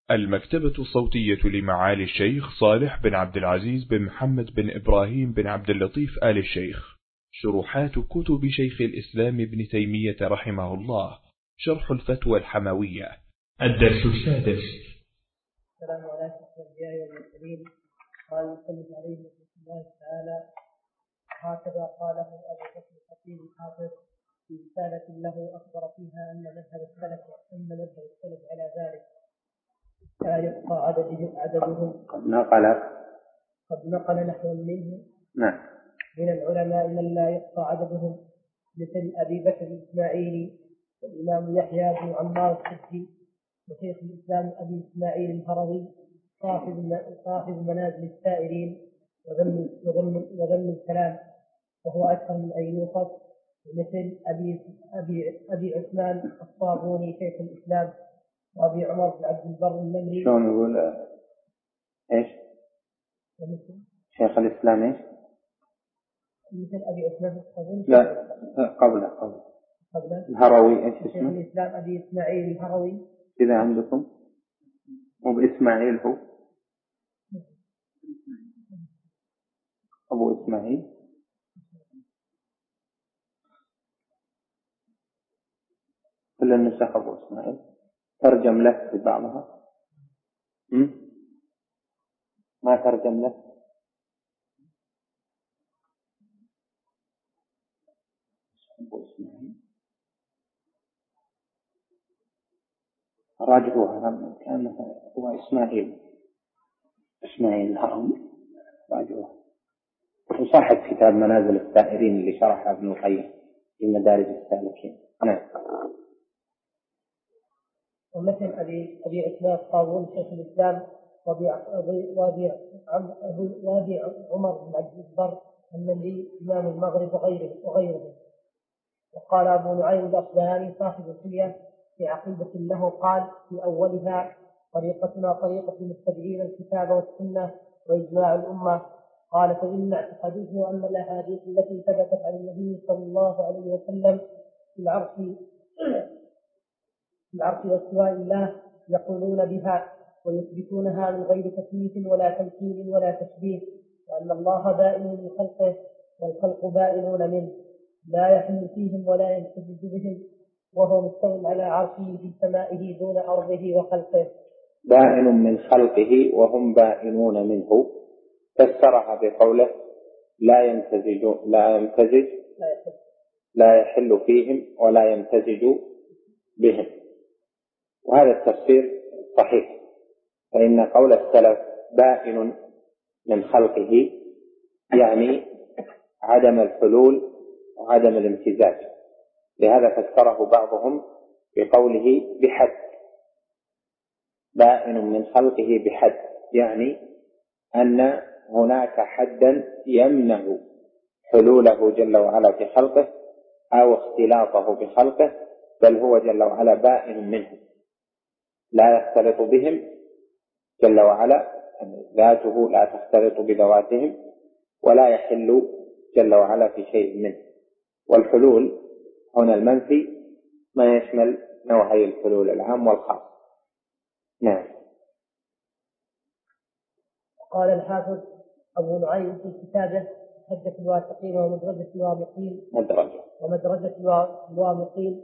المكتبة الصوتية لمعالي الشيخ صالح بن عبد العزيز بن محمد بن إبراهيم بن عبد اللطيف آل الشيخ. شروحات كتب شيخ الإسلام ابن تيمية رحمه الله. شرح الفتوى الحموية. الدرس السادس. السلام عليكم الأنبياء والمرسلين. قال المصنف عليه رحمة الله تعالى: هكذا قاله أبو بكر الخطيب الحافظ في رسالة له أخبر فيها أن مذهب السلف على ذلك لا يبقى عددهم. قد نقل نحو منه من العلماء من لا يبقى عددهم، مثل أبي بكر الإسماعيلي والإمام يحيى بن عمار السدي وشيخ الإسلام أبي إسماعيل الهروي صاحب منازل السائرين وذم الكلام، وهو أكثر من أن يوصف، مثل أبي عثمان الصابوني شيخ الإسلام، وأبي عمر بن عبد البر النمري. شلون يقول إيش؟ شيخ الإسلام إيش؟ مثل أبي عثمان الصابوني. لا قبله الهروي إيش اسمه؟ شيخ الإسلام أبي إسماعيل الهروي. إذا عندكم مو بإسماعيل هو أبو إسماعيل. كل النسخ أبو إسماعيل. ترجم له في بعضها. ما ترجم له. أبو إسماعيل راجعوها كان هو إسماعيل الهروي. راجعوها. وصاحب كتاب منازل السائرين اللي شرحه ابن القيم في مدارج السالكين. نعم. ومثل أبي عثمان الصابوني شيخ الإسلام وأبي عمر بن عبد البر النمري إمام المغرب وغيره. وقال أبو نعيم الأصبهاني صاحب الحلية في عقيدة له، قال في أولها: طريقتنا طريقة المتبعين الكتاب والسنة وإجماع الأمة. قال: فإن اعتقدوه أن الأحاديث التي ثبتت عن النبي صلى الله عليه وسلم في العرش واستواء الله يقولون بها ويثبتونها من غير تكييف ولا تمثيل ولا تشبيه، وأن الله بائن من خلقه والخلق بائنون منه، لا يحل فيهم ولا ينتج بهم، وهو مستوٍ على عرشه في سمائه دون أرضه وخلقه. بائن من خلقه وهم بائنون منه. فسرها بقوله لا يحل فيهم ولا يمتزج بهم. وهذا التفسير صحيح، فإن قول السلف بائن من خلقه يعني عدم الحلول وعدم الامتزاج. لهذا فسره بعضهم بقوله بحد. بائن من خلقه بحد يعني أن هناك حدا يمنع حلوله جل وعلا في خلقه أو اختلاطه بخلقه، بل هو جل وعلا بائن منه لا يختلط بهم جل وعلا، ذاته لا تختلط بذواتهم، ولا يحل جل وعلا في شيء منه. والحلول هنا المنفي ما يشمل نوعي الحلول العام والخاص. نعم. قال الحافظ أبو نعيم في كتابه حجة الواثقين ومدرجة الوامقين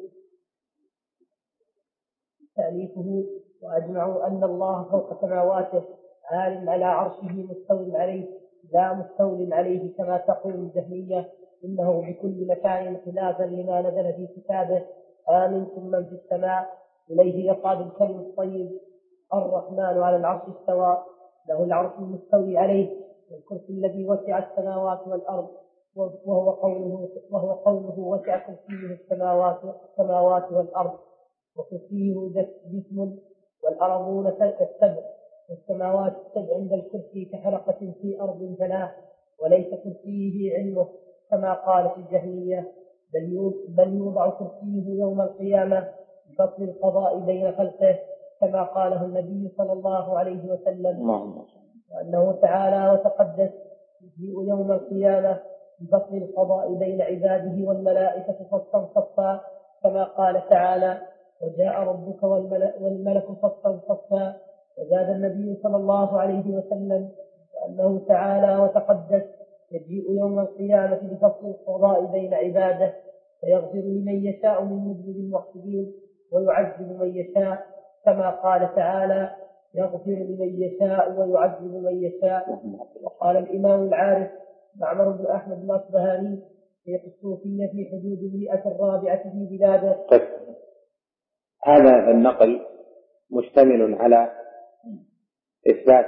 تأليفه: وأجمعوا أن الله فوق سماواته عال على عرشه مستوٍ عليه لا مستول عليه كما تقول الجهمية، إنه بكل مكان خلافا لما نزل في كتابه: آمنتم من في السماء إليه يصعد الكلم الطيب، الرحمن على العرش استوى، له العرش المستوي عليه، والكرسي الذي وسع السماوات والأرض، وهو قوله وسع كرسيه السماوات والأرض، وكرسيه جسم، والأرضون السبع والسماوات السبع عند الكرسي كحلقة في أرض فلاة، وليس كرسيه علمه كما قالت الجهمية، بل يوضع كرسيه يوم القيامة بفصل القضاء بين خلقه كما قاله النبي صلى الله عليه وسلم، وأنه تعالى وتقدس يجيء يوم القيامة بفصل القضاء بين عباده والملائكة صفا صفا كما قال تعالى: وجاء ربك والملك صفا صفا، وزاد النبي صلى الله عليه وسلم وأنه تعالى وتقدس يجيء يوم القيامة بفصل القضاء بين عباده فيغفر لمن يشاء من مذنب المحسنين ويعذب من يشاء كما قال تعالى يغفر لمن يشاء ويعذب من يشاء. وقال الإمام العارف معمر بن أحمد الأصبهاني شيخ الصوفية في حدود 104 في بلاده. هذا النقل مشتمل على إثبات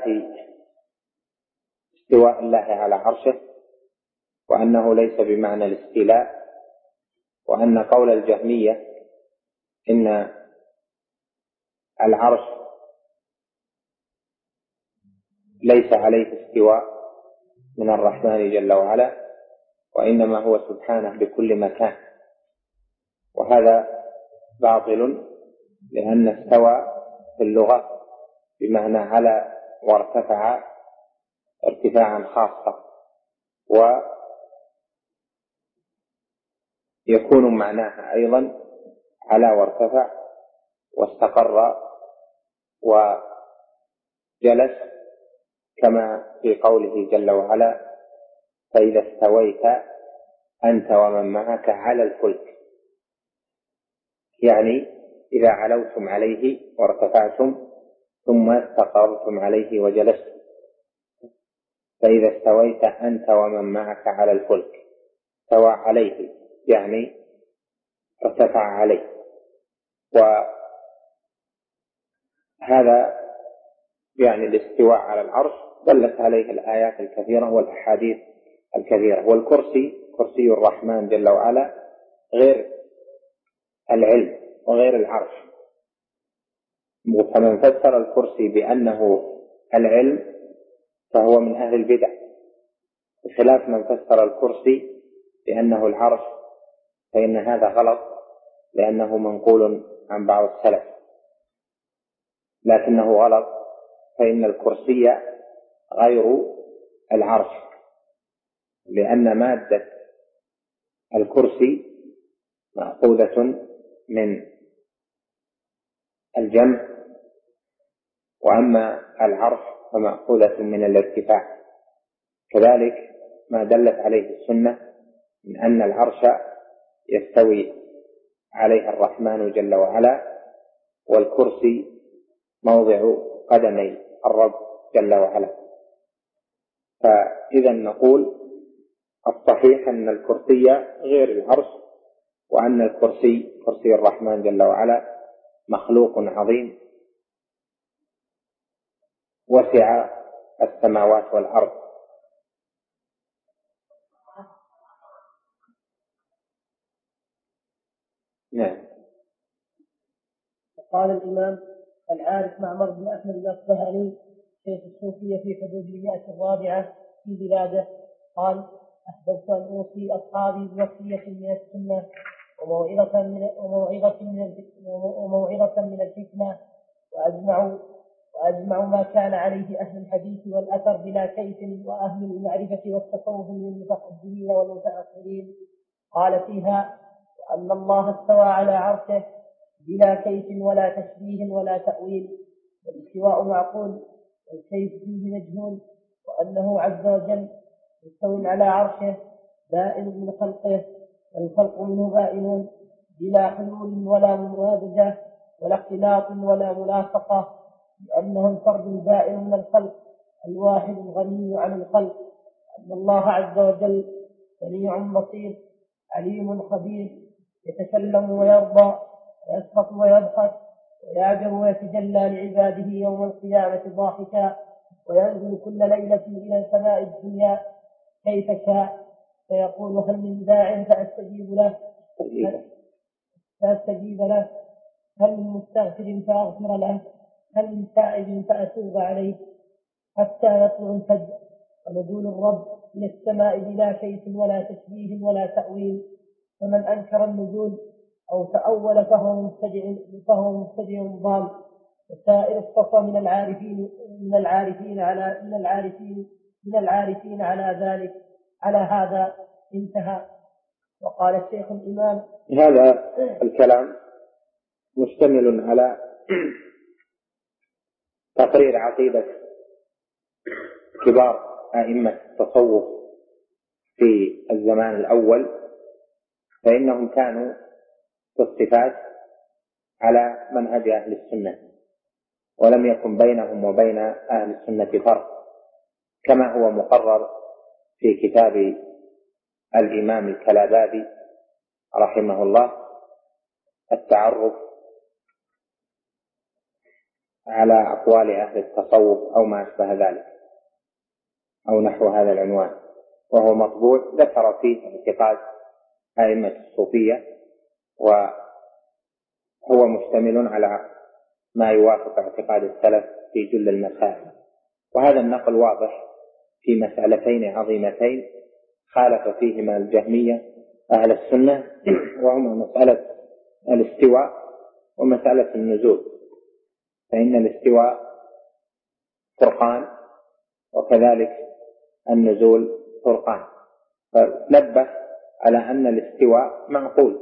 استواء الله على عرشه وأنه ليس بمعنى الاستيلاء، وأن قول الجهمية إن العرش ليس عليه استواء من الرحمن جل وعلا، وإنما هو سبحانه بكل مكان، وهذا باطل، لأن استوى في اللغة بمعنى على وارتفع ارتفاعا خاصا، ويكون معناها أيضا على وارتفع واستقر وجلس، كما في قوله جل وعلا فإذا استويت أنت ومن معك على الفلك، يعني إذا علوتم عليه وارتفعتم ثم استقرتم عليه وجلستم، فإذا استويت أنت ومن معك على الفلك، استوى عليه يعني ارتفع عليه. وهذا يعني الاستواء على العرش دلت عليه الآيات الكثيرة والأحاديث الكثيرة. والكرسي كرسي الرحمن جل وعلا غير العلم وغير العرش، فمن فسر الكرسي بأنه العلم فهو من أهل البدع، بخلاف من فسر الكرسي بأنه العرش، فإن هذا غلط لأنه منقول عن بعض السلف، لكنه غلط فإن الكرسي غير العرش، لأن مادة الكرسي مأخوذة من الجمع، وأما العرش فمأخوذة من الارتفاع. كذلك ما دلت عليه السنة من أن العرش يستوي عليه الرحمن جل وعلا، والكرسي موضع قدمي الرب جل وعلا. فإذا نقول الصحيح أن الكرسي غير العرش، وأن الكرسي كرسي الرحمن جل وعلا مخلوق عظيم وسع السماوات والأرض. نعم. قال الإمام العارف معمر بن أحمد الأصبهاني شيخ الصوفية في حدود 104 في بلاده قال أحببت أن أوصي أصحابي بوصية من السنة وموعظة من الحكمة، وأجمع ما كان عليه أهل الحديث والأثر بلا كيف، وأهل المعرفة والتصوف من المتقدمين والمتأخرين. قال فيها أن الله استوى على عرشه بلا كيف ولا تشبيه ولا تأويل، والاستواء معقول والكيف فيه مجهول، وأنه عز وجل مستوٍ على عرشه بائن من خلقه والخلق منه بائن بلا حلول ولا موازجة ولا اختلاط ولا ملاصقة، لأنه الفرد البائن من الخلق الواحد الغني عن الخلق، أن الله عز وجل سميع بصير عليم خبير يتكلم ويرضى ويسخط ويضحك ويعجب ويتجلى لعباده يوم القيامة ضاحكا، وينزل كل ليلة إلى سماء الدنيا كيف شاء، فيقول هل من داع فأستجيب له، هل من مستغفر فأغفر له، هل من تائب فأتوب عليه، حتى يطلع الفجر ونزول الرب إلى السماء بلا كيف ولا تشبيه ولا تأويل. فمن أنكر النزول أو تأول فهو مبتدع ضال. وسائر الصفا من العارفين على ذلك على هذا انتهى. وقال الشيخ الإمام هذا الكلام مشتمل على تقرير عقيدة كبار أئمة التصوف في الزمان الأول، فإنهم كانوا في الصفات على منهج أهل السنة، ولم يكن بينهم وبين أهل السنة فرق، كما هو مقرر في كتاب الإمام الكلابادي رحمه الله التعرف على أقوال أهل التصوف أو ما أشبه ذلك أو نحو هذا العنوان، وهو مطبوع ذكر فيه اعتقاد أئمة الصوفية، وهو مشتمل على ما يوافق اعتقاد السلف في جل المسائل. وهذا النقل واضح في مسألتين عظيمتين خالف فيهما الجهمية أهل السنة، وهما مسألة الاستواء ومسألة النزول، فإن الاستواء فرقان وكذلك النزول فرقان. فنبه على أن الاستواء معقول،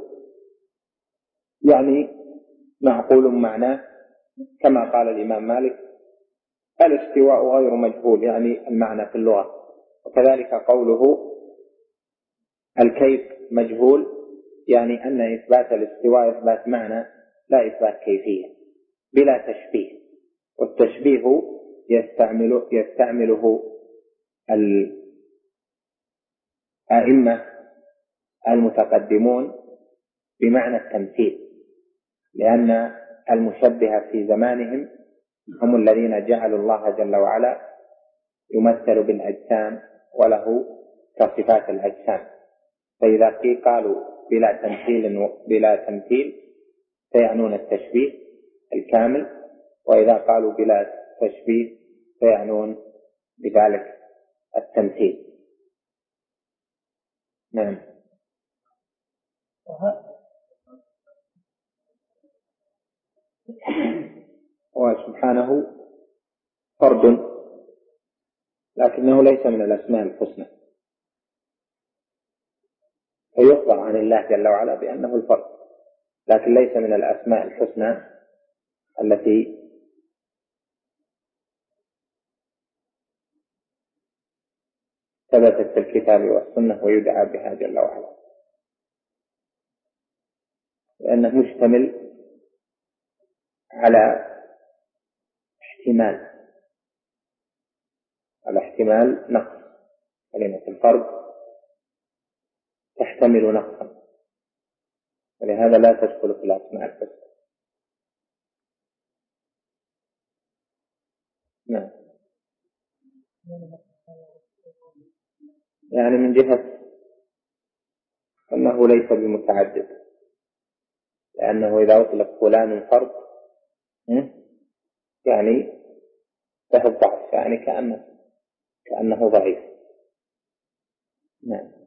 يعني معقول معناه كما قال الإمام مالك الاستواء غير مجهول، يعني المعنى في اللغة. وكذلك قوله الكيف مجهول، يعني أن إثبات الاستواء إثبات معنى لا إثبات كيفية بلا تشبيه، والتشبيه يستعمله الأئمة المتقدمون بمعنى التمثيل، لأن المشبهة في زمانهم هم الذين جعلوا الله جل وعلا يمثل بالأجسام وله كصفات الأجسام، فإذا قالوا بلا تمثيل فيعنون التشبيه الكامل، وإذا قالوا بلا تشبيه فيعنون بذلك التمثيل. نعم. وسبحانه فرد، لكنه ليس من الأسماء الحسنى، فيخبر عن الله جل وعلا بأنه الفرد، لكن ليس من الأسماء الحسنى التي ثبتت في الكتاب والسنة ويدعى بها جل وعلا، لأنه مشتمل على احتمال نقص، كلمة الفرد تحتمل نقصا، ولهذا لا تدخل في الأسماء الحسنى. نعم. يعني من جهة أنه ليس بمتعدد، لأنه إذا أطلق فلان فرد يعني له الضعف، يعني كأنه ضعيف. نعم.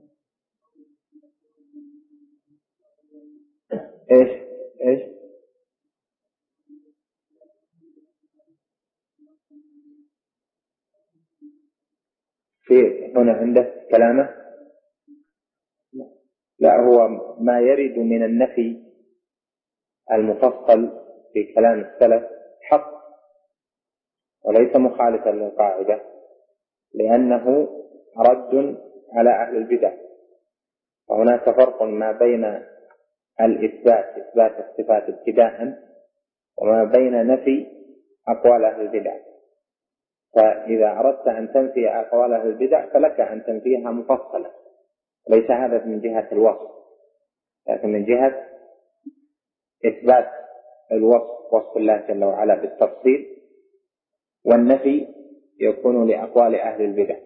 إيش في هنا عنده كلامه؟ لا، هو ما يرد من النفي المفصل في كلام السلف حق وليس مخالفا للقاعدة، لأنه رد على أهل البدع، وهناك فرق ما بين إثبات الصفات ابتداء وما بين نفي أقوال أهل البدع. فإذا أردت أن تنفي أقوال أهل البدع فلك أن تنفيها مفصلة، ليس هذا من جهة الوصف، لكن من جهة إثبات الوصف، وصف الله جل وعلا بالتفصيل، والنفي يكون لأقوال أهل البدع.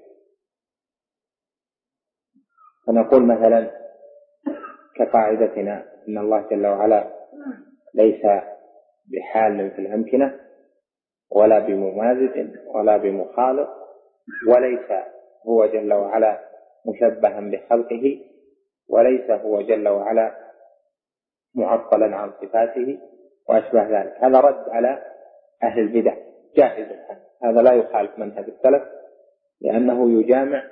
فنقول مثلا كقاعدتنا إن الله جل وعلا ليس بحال في الأمكنة ولا بممازج ولا بمخالط، وليس هو جل وعلا مشبها بخلقه، وليس هو جل وعلا معطلا عن صفاته وأشبه ذلك. هذا رد على أهل البدع جائز، هذا لا يخالف منهج السلف، لأنه يجامع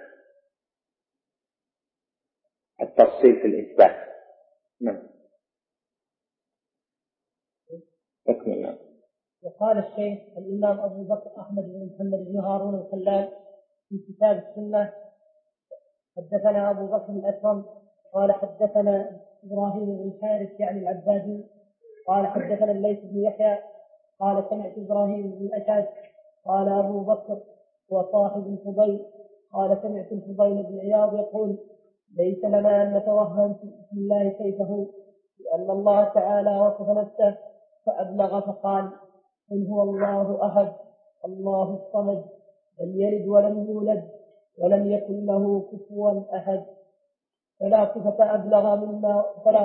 التفصيل في الإثبات. نعم. أكمل. وقال الشيخ الإمام أبو بكر أحمد بن محمد بن هارون الخلال في كتاب السنة: حدثنا أبو بكر الأكرم قال حدثنا إبراهيم بن الحارث يعني العبادي قال حدثنا الليث بن يحيى قال سمعت إبراهيم بن الأشعث قال أبو بكر وصاحب الفضيل قال سمعت الفضيل بن عياض يقول: ليس لنا أن نتوهم في الله كيفه، لأن الله تعالى وصف نفسه فأبلغ فقال: قل هو الله أحد الله الصمد لم يلد ولم يولد ولم يكن له كفوا أحد. فلا صفة أبلغ مما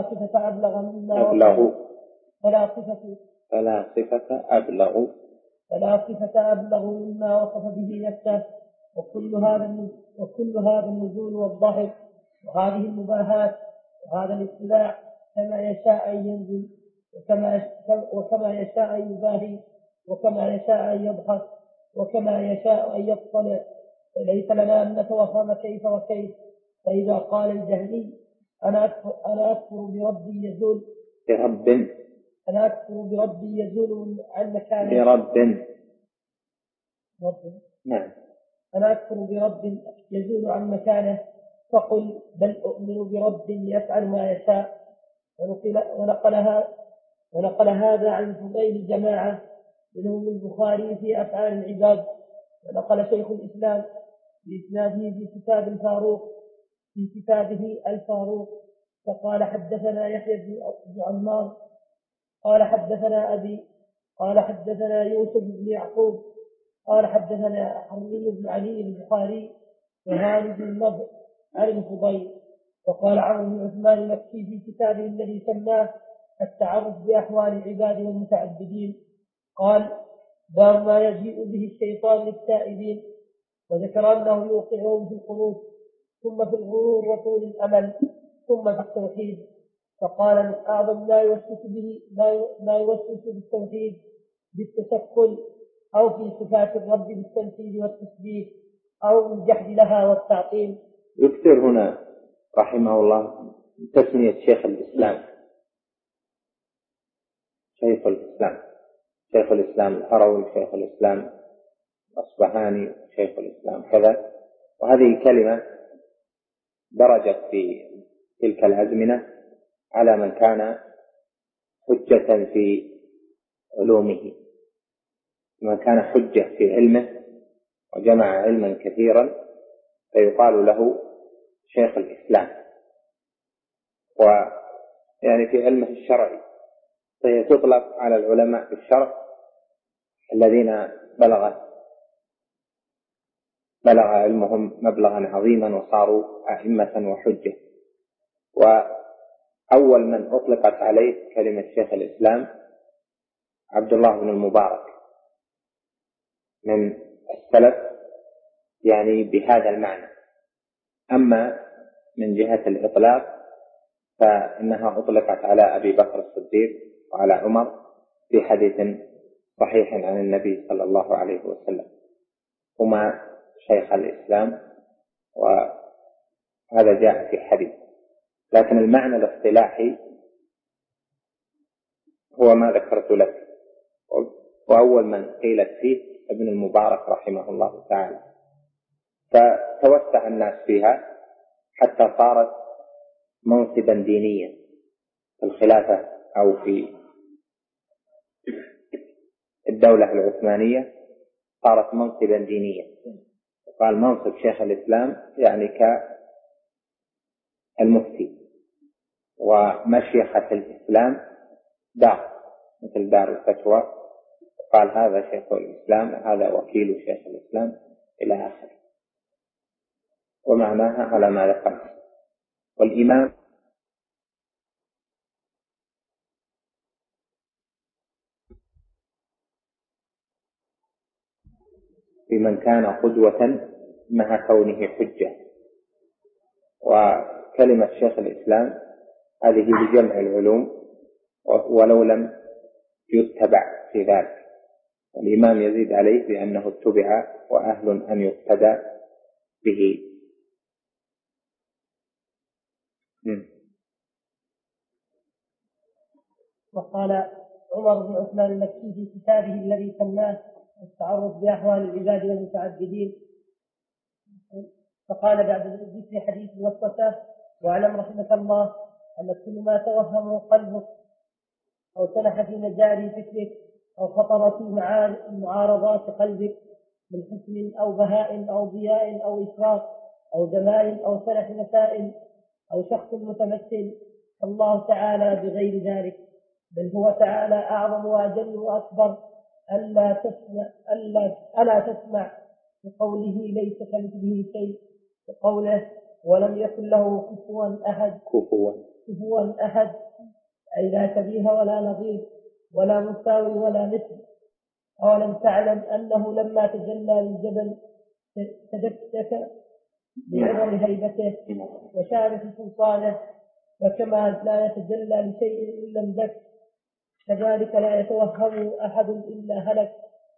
وصف به نفسه. وكل هذا النزول والضحك وهذه المباهات وهذا الاطلاع كما يشاء أن ينزل وكما يشاء أن يباهي وكما يشاء أن يضحك وكما يشاء أن يطلع، فليس لنا أن نتوهم كيف وكيف. فإذا قال الجهمي: أنا أكفر بربي يزول عن مكانه أنا أكفر برب يزول عن مكانه، فقل: بل أؤمن برب يفعل ما يشاء. ونقل هذا عن فضيل جماعة منهم البخاري في أفعال العباد. ونقل شيخ الإسلام بإسناده في كتابه الفاروق فقال: حدثنا يحيى بن عمار قال حدثنا أبي قال حدثنا يوسف بن يعقوب قال حدثنا حرمي بن علي البخاري وهاني بن النضر عن الفضيل. وقال عمرو بن عثمان المكي في كتابه الذي سماه التعرف بأحوال العباد والمتعبدين قال: باب ما يجيء به الشيطان للتائبين. وذكر أنه يوقعهم في القنوط ثم في الغرور وطول الأمل ثم في التوحيد. فقال: من أعظم ما يوسوس بالتوحيد بالتشكل أو في صفات الرب بالتمثيل والتسبيح أو بالجحد لها والتعطيل. يكثر هنا رحمه الله تسمية شيخ الإسلام الهروي، شيخ الإسلام الأصبهاني، شيخ الإسلام كذا. وهذه كلمة درجت في تلك الأزمنة على من كان حجة في علومه، من كان حجة في علمه وجمع علما كثيرا فيقال له شيخ الإسلام. ويعني في علمه الشرعي فهي تطلق على العلماء في الشرع الذين بلغ علمهم مبلغا عظيما وصاروا أئمة وحجة. وأول من أطلقت عليه كلمة شيخ الإسلام عبد الله بن المبارك من السلف، يعني بهذا المعنى. أما من جهة الإطلاق فإنها أطلقت على أبي بكر الصديق وعلى عمر في حديث صحيح عن النبي صلى الله عليه وسلم، هما شيخ الإسلام، وهذا جاء في حديث. لكن المعنى الاصطلاحي هو ما ذكرت لك، وأول من قيلت فيه ابن المبارك رحمه الله تعالى. فتوسع الناس فيها حتى صارت منصبا دينيا في الخلافة أو في الدولة العثمانية، صارت منصبا دينيا. قال منصب شيخ الإسلام يعني كالمفتي، ومشيخة الإسلام دار مثل دار الفتوى، قال هذا شيخ الإسلام وهذا وكيل شيخ الإسلام إلى آخره، ومعناها على ما ذكرت. والإمام بمن كان قدوة مع كونه حجة. وكلمة شيخ الإسلام هذه بجمع العلوم ولو لم يتبع في ذلك. الإمام يزيد عليه بأنه اتبع وأهل أن يقتدى به. وقال عمر بن عثمان المكي في كتابه الذي سماه التعرض بأحوال العباد والمتعبدين، فقال بعد ذكر حديث الوسوسة: واعلم رحمك الله أن كل ما توهمه قلبك أو سلح في مجاري فكرك أو خطر في معارضات قلبك من حسن أو بهاء أو ضياء أو إشراق أو جمال أو سلح مسائل أو شخص متمثل، الله تعالى بغير ذلك، بل هو تعالى أعظم وأجل وأكبر. ألا تسمع بقوله ليس كمثله شيء، بقوله ولم يكن له كفوا أحد، أي لا شبيه ولا نظير ولا مساوي ولا مثل. أولم تعلم أنه لما تجلى للجبل تدكك بعظم هيبته وشارف سلطانه، وكما لا يتجلى لشيء إلا اندك، كذلك لا يتوهم أحد إلا هلك.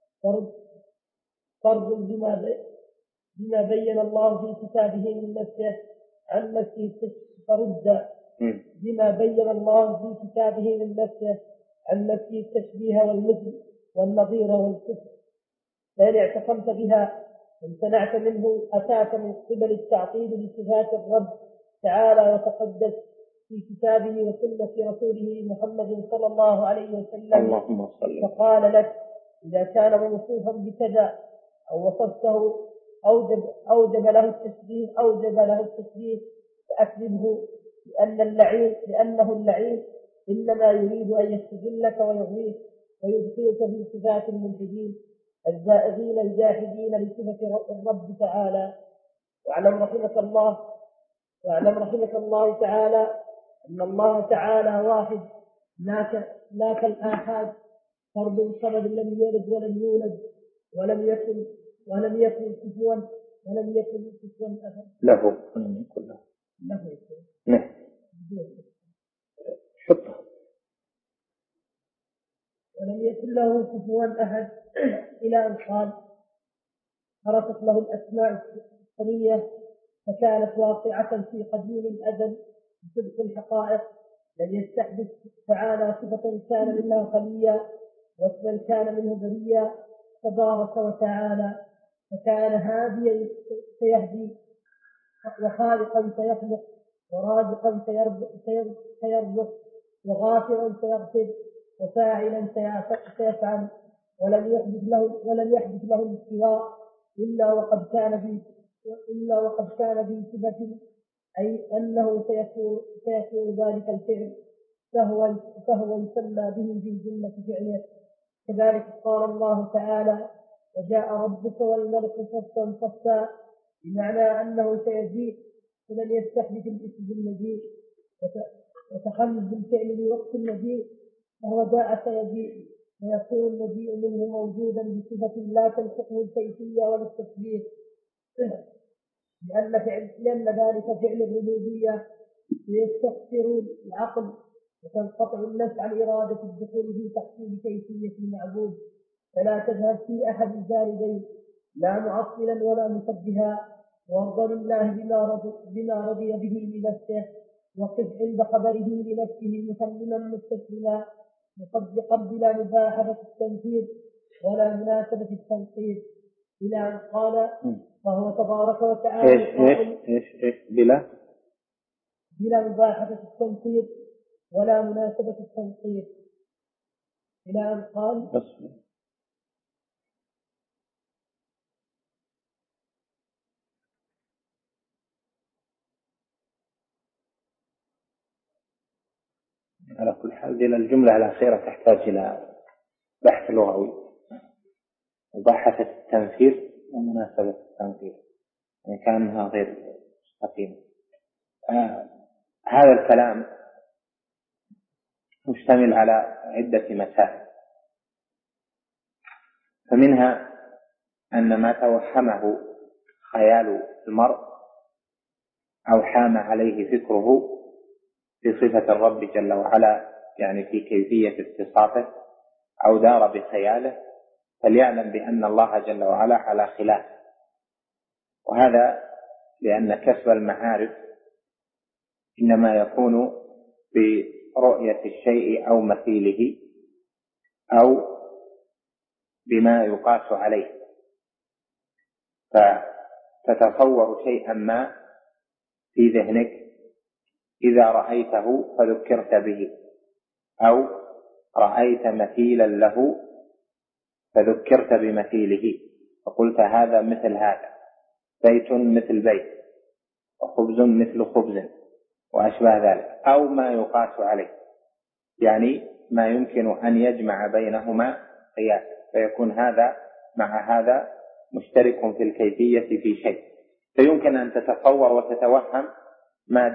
فرض بما بين الله في كتابه من نفسه عن نفسه فرد بما بين الله في كتابه من نفسه عن نفسه التشبيه والمثل والنظير والكفر، فإن اعتصمت بها امتنعت منه أتاك من قبل التعطيل لصفات الرب تعالى وتقدس في كتابه وسنة رسوله محمد صلى الله عليه وسلم، فقال لك إذا كان موصوفا بكذا أو وصفته أوجب له التشبيه فأكذبه، لأنه اللعين إنما يريد أن يستجلك ويغويك ويدخلك في صفات الملحدين الزائغين الجاحدين لصفة الرب تعالى. واعلم رحمك الله تعالى أن الله تعالى واحد لا كالآحاد، فرد صمد لم يلد ولم يولد ولم يكن كفوا أحد له ولم يكن له كفوا أحد، إلى أن قال: خرجت له الأسماء الثانية فكانت واقعة في قديم الأزل بصدق الحقائق، لم يستحدث تعالى صفة كان منها خليا واسما كان منه بريا، تبارك وتعالى، فكان هاديا سيهدي وخالقا سيخلق ورازقا سيرزق وغافرا سيغفر وفاعلا سيفعل، ولم يحدث له الاستواء إلا وقد كان بصفة، أي أنه سيكون ذلك الفعل فهو يسمى به في جملة فعله. كذلك قال الله تعالى: وجاء ربك والملك صفا صفا، بمعنى أنه سيجيء فلن يستحدث الاسم بالمجيء وتخلص بالفعل لوقت المجيء، فهو جاء سيجيء ويكون المجيء منه موجودا بصفة لا تلحقه الكيفية ولا التشبيه، لأن ذلك فعل الربوبية ليستخسر العقل وتنقطع النفس عن إرادة الدخول في تحصيل كيفية المعبود، فلا تذهب في أحد الجانبين لا معطلا ولا مشبها، وارض لله بما رضي به لنفسه، وقف عند خبره لنفسه مسلما مستسلما مصدقا بلا مباحثة التنفيذ ولا مناسبة التنقيذ، إلى أن قال: فهو تبارك وتعالى بلا مباحثة التنفيذ ولا مناسبة التنقيذ، إلى أن قال: على كل حال دي الجملة الأخيرة تحتاج إلى بحث لغوي، مباحثة التنفيذ ومناسبة التنفيذ، يعني كانها غير مستقيمة. هذا الكلام مشتمل على عدة مسائل، فمنها أن ما توهمه خيال المرء أو حام عليه فكره في صفة الرب جل وعلا، يعني في كيفية اتصافه، أو دار بخياله، فليعلم بأن الله جل وعلا على خلاف، وهذا لأن كسب المعارف إنما يكون برؤية الشيء أو مثيله أو بما يقاس عليه، فتتصور شيئا ما في ذهنك إذا رأيته فذكرت به، أو رأيت مثيلا له فذكرت بمثيله فقلت هذا مثل هذا، بيت مثل بيت، وخبز مثل خبز، وأشبه ذلك، أو ما يقاس عليه، يعني ما يمكن أن يجمع بينهما قياس، فيكون هذا مع هذا مشترك في الكيفية في شيء، فيمكن أن تتصور وتتوهم ما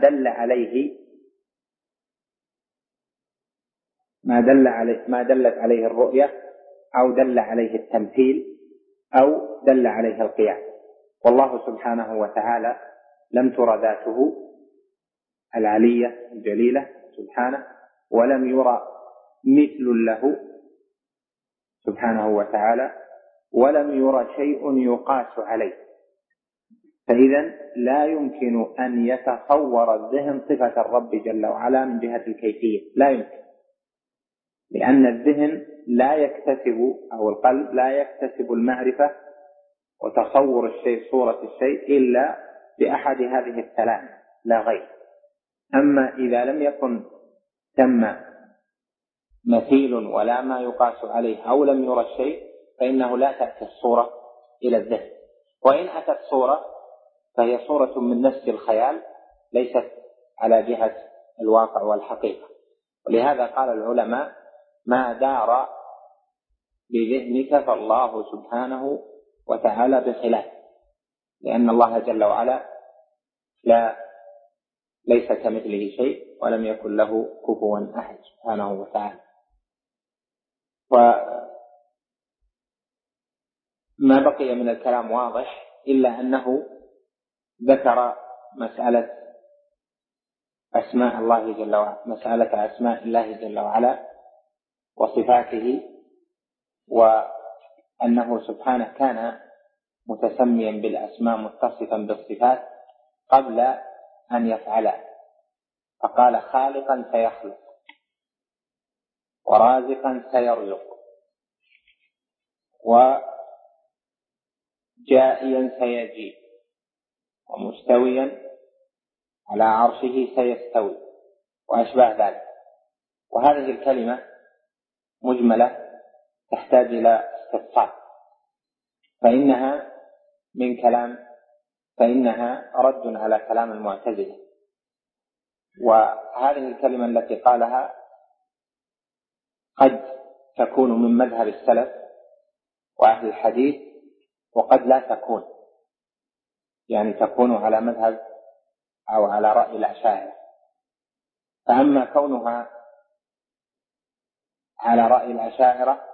دلت عليه الرؤية، أو دل عليه التمثيل، أو دل عليه القياس. والله سبحانه وتعالى لم تر ذاته العلية الجليلة سبحانه، ولم يرى مثل له سبحانه وتعالى، ولم يرى شيء يقاس عليه، فإذا لا يمكن أن يتصور الذهن صفة الرب جل وعلا من جهة الكيفية، لا يمكن، لأن الذهن لا يكتسب، أو القلب لا يكتسب المعرفة وتصور الشيء، صورة الشيء، إلا بأحد هذه الثلاث لا غير. أما إذا لم يكن ثم مثيل ولا ما يقاس عليه، أو لم يرى الشيء، فإنه لا تأتي الصورة إلى الذهن، وإن أتت صورة فهي صورة من نفس الخيال، ليست على جهة الواقع والحقيقة. ولهذا قال العلماء ما دار بذهنك فالله سبحانه وتعالى بخلاف، لأن الله جل وعلا ليس كمثله شيء، ولم يكن له كفوا أحد سبحانه وتعالى. وما بقي من الكلام واضح، إلا أنه ذكر مسألة أسماء الله جل وعلا، مسألة أسماء الله جل وعلا وصفاته، وأنه سبحانه كان متسميا بالأسماء متصفا بالصفات قبل أن يفعله، فقال خالقا سيخلق، ورازقا سيرزق، وجائيا سيجيء، ومستويا على عرشه سيستوي، وأشبه ذلك. وهذه الكلمة مجملة تحتاج إلى استفصال، فإنها رد على كلام المعتزلة. وهذه الكلمة التي قالها قد تكون من مذهب السلف وأهل الحديث، وقد لا تكون، يعني تكون على مذهب أو على رأي الأشاعرة. فأما كونها على رأي الأشاعرة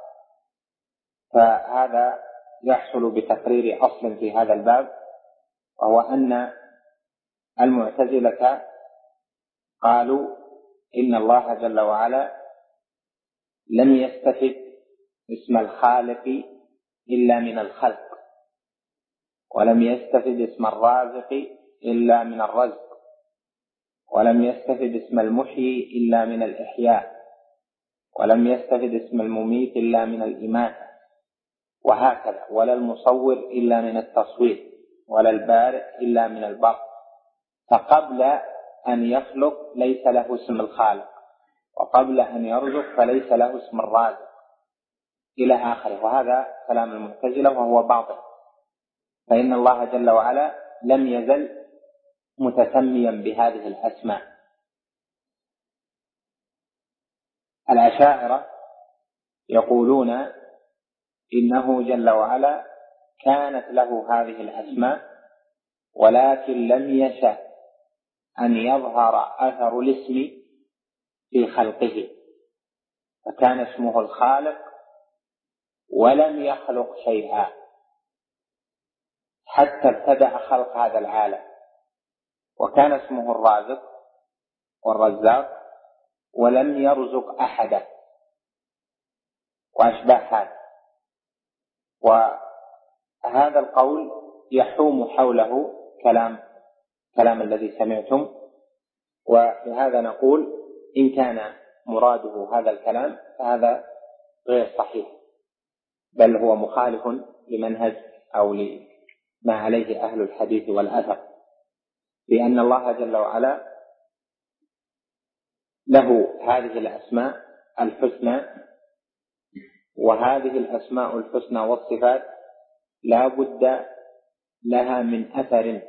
فهذا يحصل بتقرير أصل في هذا الباب، وهو أن المعتزلة قالوا إن الله جل وعلا لم يستفد اسم الخالق إلا من الخلق، ولم يستفد اسم الرازق إلا من الرزق، ولم يستفد اسم المحيي إلا من الإحياء، ولم يستفد اسم المميت إلا من الإماتة، وهكذا، ولا المصور إلا من التصوير، ولا البارئ إلا من البرء. فقبل أن يخلق ليس له اسم الخالق، وقبل أن يرزق فليس له اسم الرازق، إلى آخره. وهذا كلام المعتزلة وهو باطل، فإن الله جل وعلا لم يزل متسميا بهذه الأسماء. الأشاعرة يقولون إنه جل وعلا كانت له هذه الأسماء، ولكن لم يشأ أن يظهر أثر الاسم في خلقه، فكان اسمه الخالق ولم يخلق شيئا حتى ابتدأ خلق هذا العالم، وكان اسمه الرازق والرزاق ولم يرزق أحدا، وأشبه هذا. وهذا القول يحوم حوله كلام الذي سمعتم، ولهذا نقول إن كان مراده هذا الكلام فهذا غير صحيح، بل هو مخالف لمنهج أو لما عليه أهل الحديث والأثر، لأن الله جل وعلا له هذه الأسماء الحسنى، وهذه الأسماء الحسنى والصفات لا بد لها من أثر،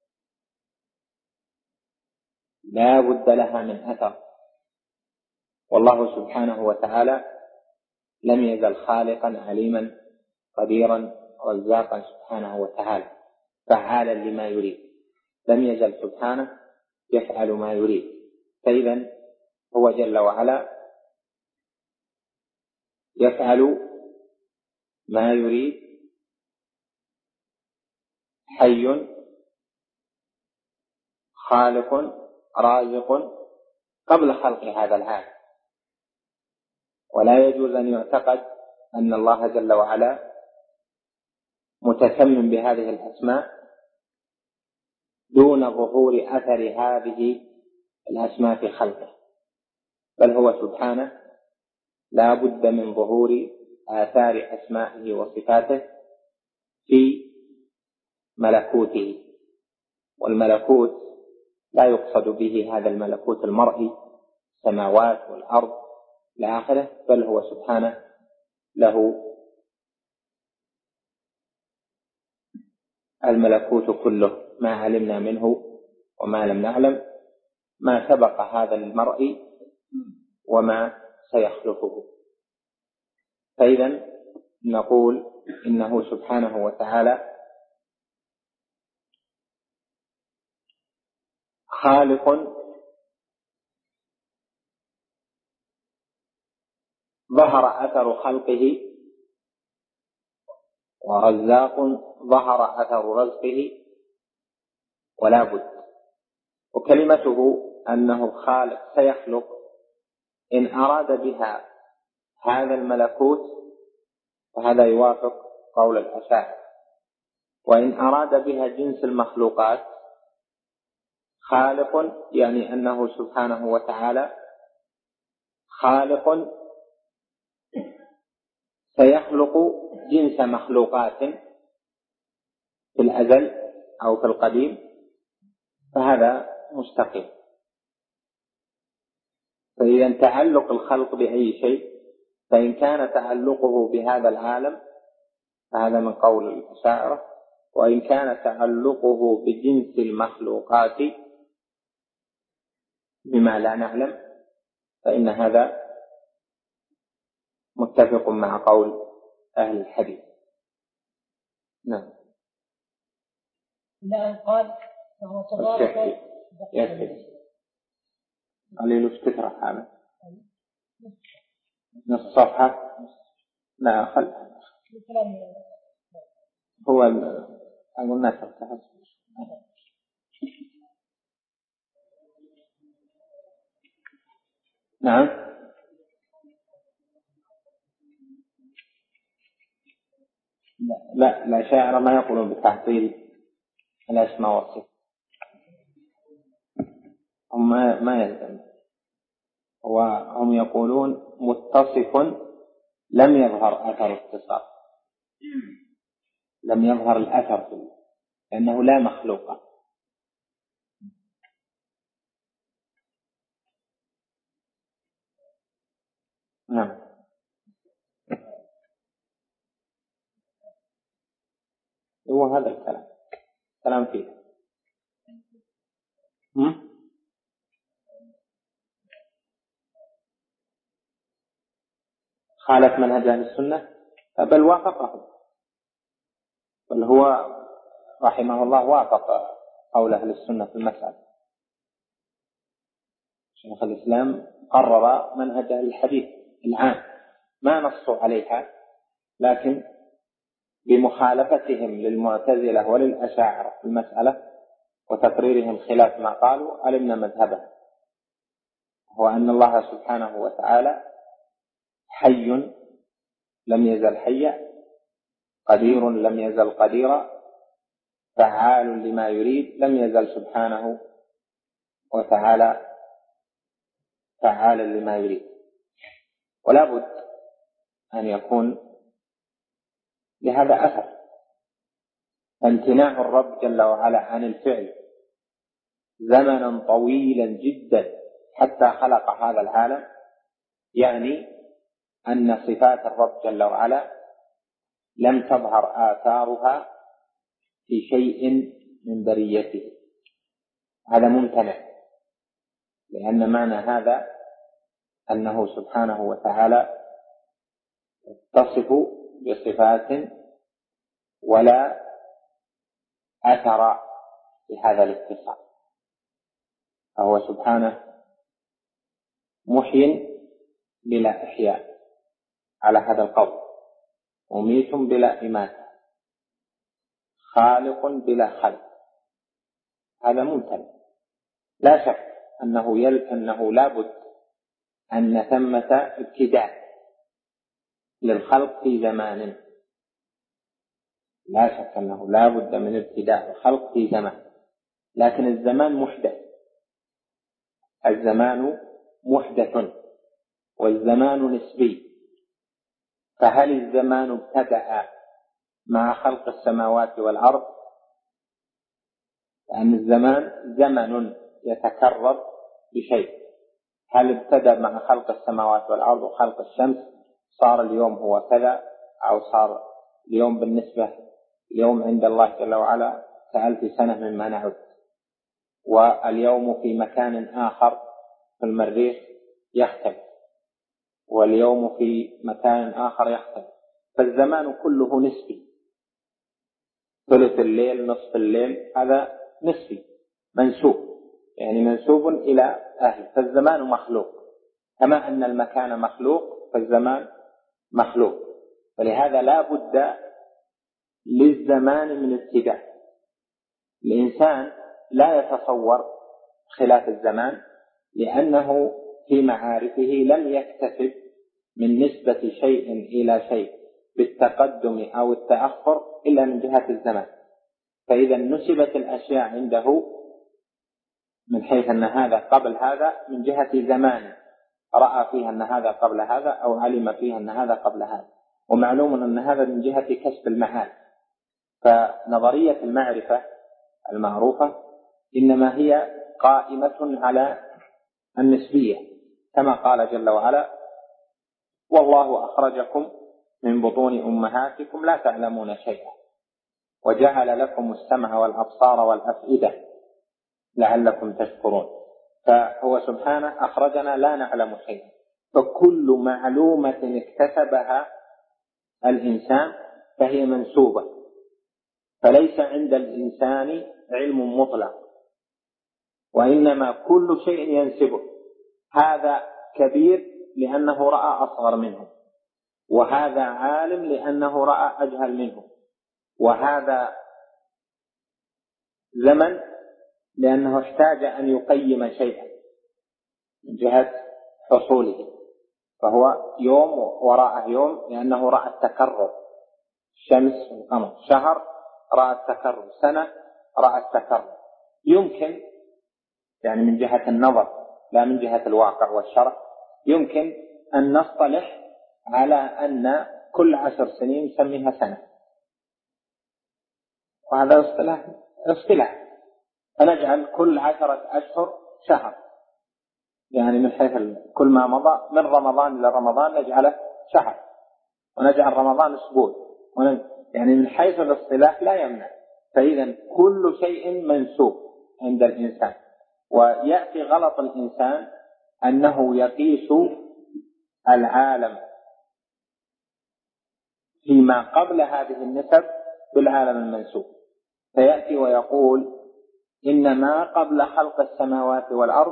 لا بد لها من أثر. والله سبحانه وتعالى لم يزل خالقا عليما قديرا رزاقا سبحانه وتعالى فعالا لما يريد، لم يزل سبحانه يفعل ما يريد. فإذا هو جل وعلا يفعل ما يريد، حي خالق رازق قبل خلق هذا العالم. ولا يجوز أن يعتقد أن الله جل وعلا متسمم بهذه الأسماء دون ظهور أثر هذه الأسماء في خلقه، بل هو سبحانه لا بد من ظهور آثار أسمائه وصفاته في ملكوته. والملكوت لا يقصد به هذا الملكوت المرئي السماوات والأرض إلى آخره، بل هو سبحانه له الملكوت كله، ما علمنا منه وما لم نعلم، ما سبق هذا المرئي وما سيخلفه. فإذا نقول إنه سبحانه وتعالى خالق ظهر أثر خلقه، ورزاق ظهر أثر رزقه، ولا بد. وكلمته أنه خالق سيخلق إن أراد بها هذا الملكوت فهذا يوافق قول الأشاعرة، وإن أراد بها جنس المخلوقات خالق يعني أنه سبحانه وتعالى خالق سيخلق جنس مخلوقات في الأزل أو في القديم، فهذا مستقيم. فإذا تعلق الخلق بأي شيء، فإن كان تعلقه بهذا العالم فهذا من قول الأشاعرة، وإن كان تعلقه بجنس المخلوقات بما لا نعلم فإن هذا متفق مع قول أهل الحديث. نعم. إلا أن قال فهو تبارك يكفي قليل استكره هذا نص صفحة. لا خل هو أقول نسر تحت. نعم. لا شاعر ما يقولون بتعطيل الأسماء والصفات، هم ما يلزم، وهم يقولون متصف لم يظهر أثر اتصاف، لم يظهر الأثر فيه لأنه لا مخلوق. نعم. هو هذا الكلام كلام فيه. خالف منهج أهل السنة بل وافقه، بل هو رحمه الله وافق قول أهل السنة في المسألة. شيخ الإسلام قرر منهج أهل الحديث العام ما نصوا عليها، لكن بمخالفتهم للمعتزلة وللأشاعرة في المسألة وتقريرهم خلاف ما قالوا علمنا مذهبه، هو أن الله سبحانه وتعالى حي لم يزل حيا، قدير لم يزل قديرا، فعال لما يريد لم يزل سبحانه وتعالى فعالا لما يريد. ولا بد أن يكون لهذا أثر. امتناع الرب جل وعلا عن الفعل زمنا طويلا جدا حتى خلق هذا العالم يعني أن صفات الرب جل وعلا لم تظهر آثارها في شيء من بريته. هذا ممتنع، لأن معنى هذا أنه سبحانه وتعالى يتصف بصفات ولا أثر لهذا الاتصال، فهو سبحانه محيي بلا إحياء على هذا القول، مميت بلا إماتة، خالق بلا خلق. هذا ممتنع. لا شك أنه لا بد أن ثمة ابتداء للخلق في زمان، لا شك أنه لا بد من ابتداء الخلق في زمان، لكن الزمان محدث، الزمان محدث والزمان نسبي. فهل الزمان ابتدأ مع خلق السماوات والأرض؟ لأن الزمان زمن يتكرر بشيء. هل ابتدأ مع خلق السماوات والأرض وخلق الشمس صار اليوم هو كذا، أو صار اليوم بالنسبة اليوم عند الله جل وعلا كألف سنة مما نعد، واليوم في مكان آخر في المريخ يختلف، واليوم في مكان آخر يختلف. فالزمان كله نسبي، ثلث الليل نصف الليل هذا نسبي منسوب، يعني منسوب إلى أهل. فالزمان مخلوق كما أن المكان مخلوق فالزمان مخلوق، ولهذا لا بد للزمان من ابتداء. الإنسان لا يتصور خلاف الزمان، لأنه في معارفه لم يكتسب من نسبة شيء إلى شيء بالتقدم أو التأخر إلا من جهة الزمان. فإذا نسبت الأشياء عنده من حيث أن هذا قبل هذا من جهة زمان رأى فيها أن هذا قبل هذا، أو علم فيها أن هذا قبل هذا. ومعلوم أن هذا من جهة كشف المعارف. فنظرية المعرفة المعروفة إنما هي قائمة على النسبية، كما قال جل وعلا: والله أخرجكم من بطون أمهاتكم لا تعلمون شيئا وجعل لكم السمع والأبصار والأفئدة لعلكم تشكرون. فهو سبحانه أخرجنا لا نعلم شيئا. فكل معلومة اكتسبها الإنسان فهي منسوبة، فليس عند الإنسان علم مطلق، وإنما كل شيء ينسبه. هذا كبير لأنه رأى أصغر منه، وهذا عالم لأنه رأى أجهل منه، وهذا زمن لأنه احتاج أن يقيم شيئا من جهة حصوله، فهو يوم وراء يوم لأنه رأى التكرر. الشمس والقمر، شهر رأى التكرر، سنة رأى التكرر. يمكن يعني من جهة النظر لا من جهة الواقع والشرع يمكن أن نصطلح على أن كل 10 سنين نسميها سنة، وهذا اصطلاح. فنجعل كل 10 أشهر شهر، يعني من حيث كل ما مضى من رمضان إلى رمضان نجعله شهر، ونجعل رمضان أسبوع، يعني من حيث الاصطلاح لا يمنع. فإذا كل شيء منسوب عند الإنسان. ويأتي غلط الإنسان أنه يقيس العالم فيما قبل هذه النسب بالعالم المنسوب، فيأتي ويقول إن ما قبل خلق السماوات والأرض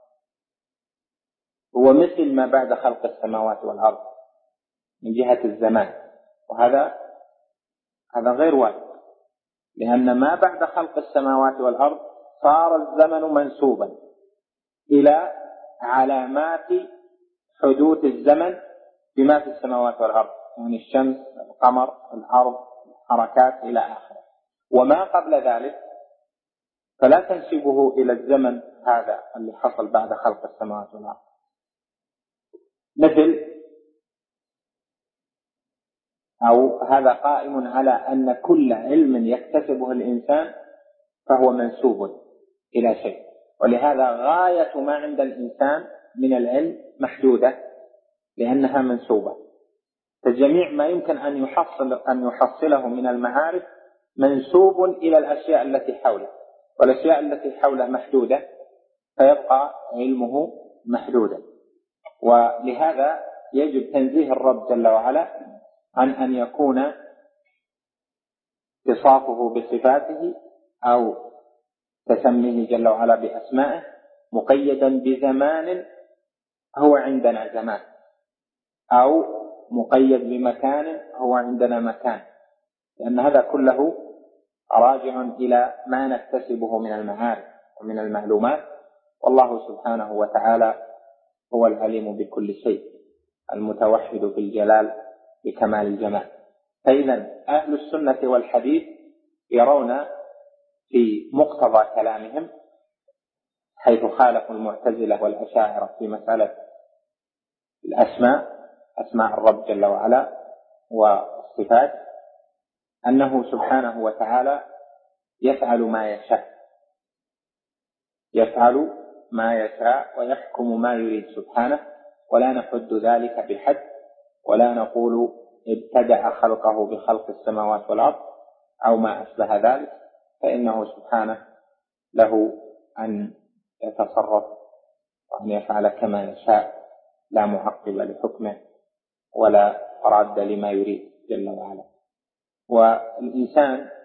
هو مثل ما بعد خلق السماوات والأرض من جهة الزمان، وهذا غير وارد، لأن ما بعد خلق السماوات والأرض صار الزمن منسوبا إلى علامات حدوث الزمن بما في السماوات والأرض، يعني الشمس، القمر، الأرض، الحركات إلى آخره. وما قبل ذلك فلا تنسبه إلى الزمن هذا اللي حصل بعد خلق السماوات والأرض. مثل أو هذا قائم على أن كل علم يكتسبه الإنسان فهو منسوب إلى شيء، ولهذا غاية ما عند الإنسان من العلم محدودة لأنها منسوبة. فجميع ما يمكن أن يحصله من المعارف منسوب إلى الأشياء التي حوله، والأشياء التي حوله محدودة فيبقى علمه محدودا. ولهذا يجب تنزيه الرب جل وعلا عن أن يكون اتصافه بصفاته أو تسميه جل وعلا بأسمائه مقيدا بزمان هو عندنا زمان، أو مقيد بمكان هو عندنا مكان، لأن هذا كله راجع إلى ما نكتسبه من المعارف ومن المعلومات. والله سبحانه وتعالى هو العليم بكل شيء المتوحد في الجلال بكمال الجمال. فإذا أهل السنة والحديث يرون في مقتضى كلامهم، حيث خالفوا المعتزلة والأشاعرة في مسألة الأسماء، أسماء الرب جل وعلا والصفات، أنه سبحانه وتعالى يفعل ما يشاء، يفعل ما يشاء ويحكم ما يريد سبحانه، ولا نحد ذلك بحد، ولا نقول ابتدع خلقه بخلق السماوات والأرض أو ما أشبه ذلك، فإنه سبحانه له أن يتصرف وأن يفعل كما يشاء، لا معقب لحكمه ولا راد لما يريد جل وعلا. والإنسان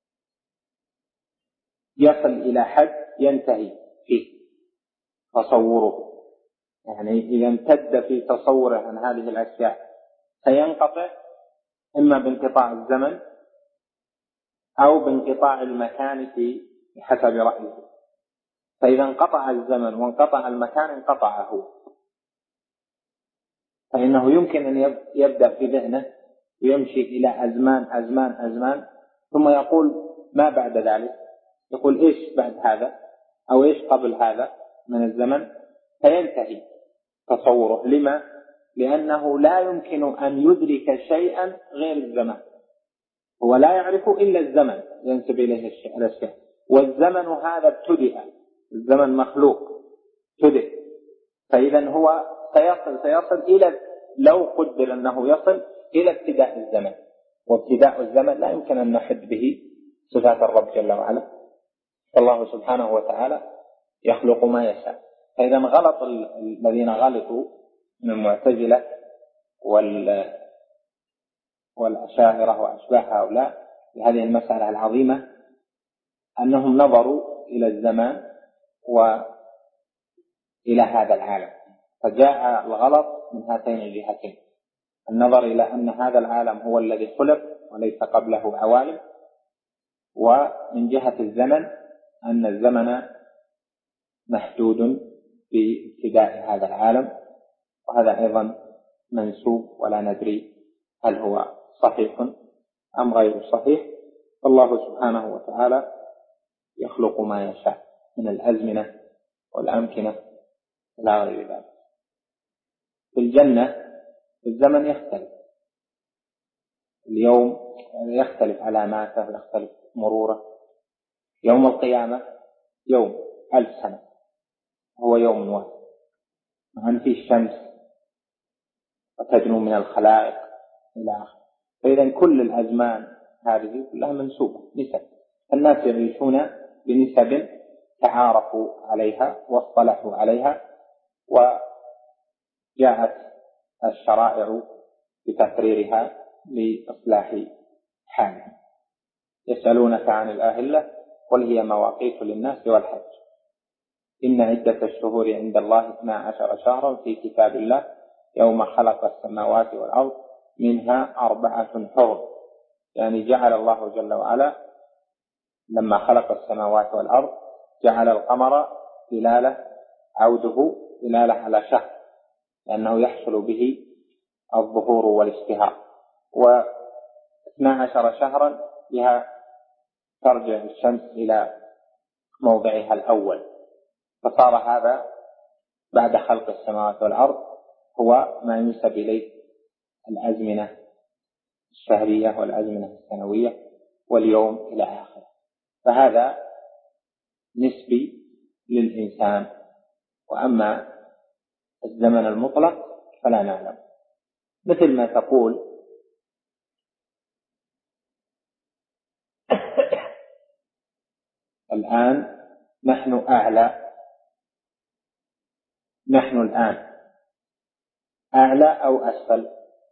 يصل إلى حد ينتهي فيه تصوره، يعني إذا امتد في تصوره عن هذه الأشياء سينقطع إما بانقطاع الزمن أو بانقطاع المكان في حسب رأيه. فإذا انقطع الزمن وانقطع المكان انقطع هو، فإنه يمكن أن يبدأ في ذهنه ويمشي إلى أزمان ثم يقول ما بعد ذلك، يقول إيش بعد هذا أو إيش قبل هذا من الزمن، فينتهي تصوره. لما؟ لأنه لا يمكن أن يدرك شيئا غير الزمان، هو لا يعرف إلا الزمن ينسب إليه الأشياء، والزمن هذا ابتدأ، الزمن مخلوق ابتدأ، فإذا هو سيصل إلى، لو قدر أنه يصل إلى ابتداء الزمن، وابتداء الزمن لا يمكن أن نحد به صفات الرب جل وعلا. فالله سبحانه وتعالى يخلق ما يشاء. فإذا غلط الذين غلطوا من المعتزلة والأشاعرة وأشباه هؤلاء لهذه المسألة العظيمة، أنهم نظروا إلى الزمان وإلى هذا العالم، فجاء الغلط من هاتين الجهتين: النظر إلى أن هذا العالم هو الذي خلق وليس قبله عوالم، ومن جهة الزمن أن الزمن محدود بابتداء هذا العالم، وهذا أيضا منسوب ولا ندري هل هو صحيح أم غير صحيح. فالله سبحانه وتعالى يخلق ما يشاء من الأزمنة والأمكنة لا غير ذلك. في الجنة الزمن يختلف، اليوم يختلف علاماته ويختلف مروره. يوم القيامة يوم 1000 سنة هو يوم واحد، مع أن فيه الشمس وتدنو من الخلائق إلى آخره. فإذا كل الأزمان هذه كلها منسوبة نسب، الناس يعيشون بنسب تعارفوا عليها واصطلحوا عليها، وجاءت الشرائع بتقريرها لإصلاح حالهم. يسألونك عن الأهلة قل هي مواقيت للناس والحج، إن عدة الشهور عند الله 12 شهرا في كتاب الله يوم خلق السماوات والأرض منها 4 حرم. يعني جعل الله جل وعلا لما خلق السماوات والأرض جعل القمر دلالة، عوده دلالة على شهر، لأنه يحصل به الظهور والاشتهار، و12 شهرا بها ترجع الشمس إلى موضعها الأول. فصار هذا بعد خلق السماوات والأرض هو ما ينسب إليه الأزمنة الشهرية والأزمنة السنوية واليوم إلى آخره. فهذا نسبي للإنسان. وأما الزمن المطلق فلا نعلم. مثل ما تقول الآن نحن أعلى، نحن الآن أعلى أو أسفل؟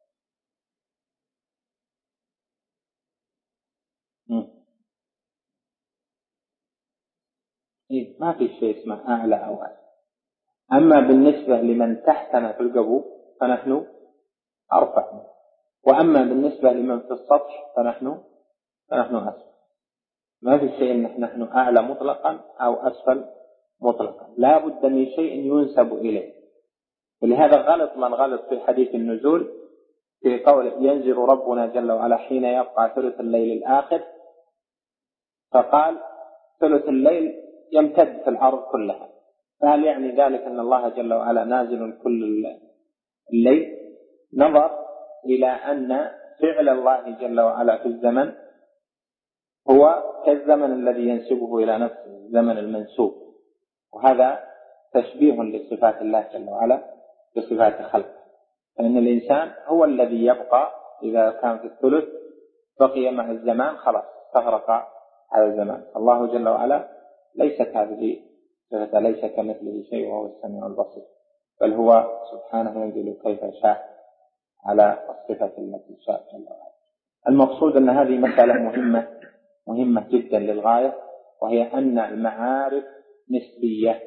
ما في شيء اسمه أعلى أو أسفل. أما بالنسبة لمن تحتنا في القبو فنحن أرفع، وأما بالنسبة لمن في السطح فنحن أسفل. ما في شيء نحن أعلى مطلقا أو أسفل مطلقا، لا بد من شيء ينسب إليه. ولهذا غلط من غلط في حديث النزول في قول ينزل ربنا جل وعلا حين يبقى ثلث الليل الآخر، فقال ثلث الليل يمتد في الأرض كلها، فهل يعني ذلك أن الله جل وعلا نازل كل الليل؟ نظر إلى أن فعل الله جل وعلا في الزمن هو كالزمن الذي ينسبه إلى نفسه، الزمن المنسوب، وهذا تشبيه لصفات الله جل وعلا بصفات خلقه. فإن الإنسان هو الذي يبقى إذا كان في الثلث بقي مع الزمان، خلاص استغرق هذا الزمان. الله جل وعلا ليس هذه صفة، ليس كمثله شيء وهو السميع البصير، بل هو سبحانه ينزل كيف شاء على الصفة التي شاء جل وعلا. المقصود أن هذه مسألة مهمة جدا للغاية، وهي أن المعارف نسبية،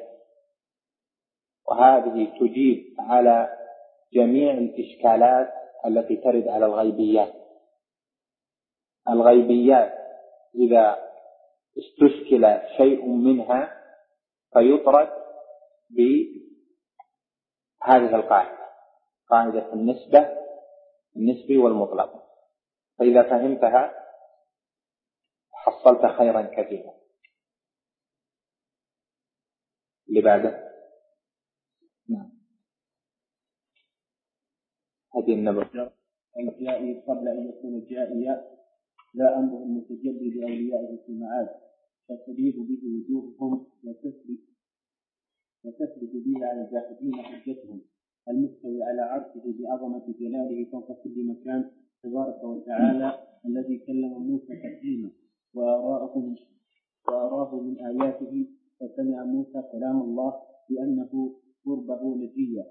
وهذه تجيب على جميع الإشكالات التي ترد على الغيبيات إذا استشكل شيء منها فيطرد بهذه القاعدة، قاعدة النسبي والمطلق. فإذا فهمتها حصلت خيرا كثيرا. اللي بعده نعم. هذه النبوة الجائي قبل أن يكون الجائي لا أمر المتجلي لأوليائه في المعاد، فتريد به وجوههم وتثبت به على الجاحدين حجتهم. المستوي على عرشه بعظمة جلاله فوق كل مكان تبارك وتعالى، الذي كلم موسى تكليما وأراه من آياته، فسمع موسى كلام الله بأنه قربه نجيا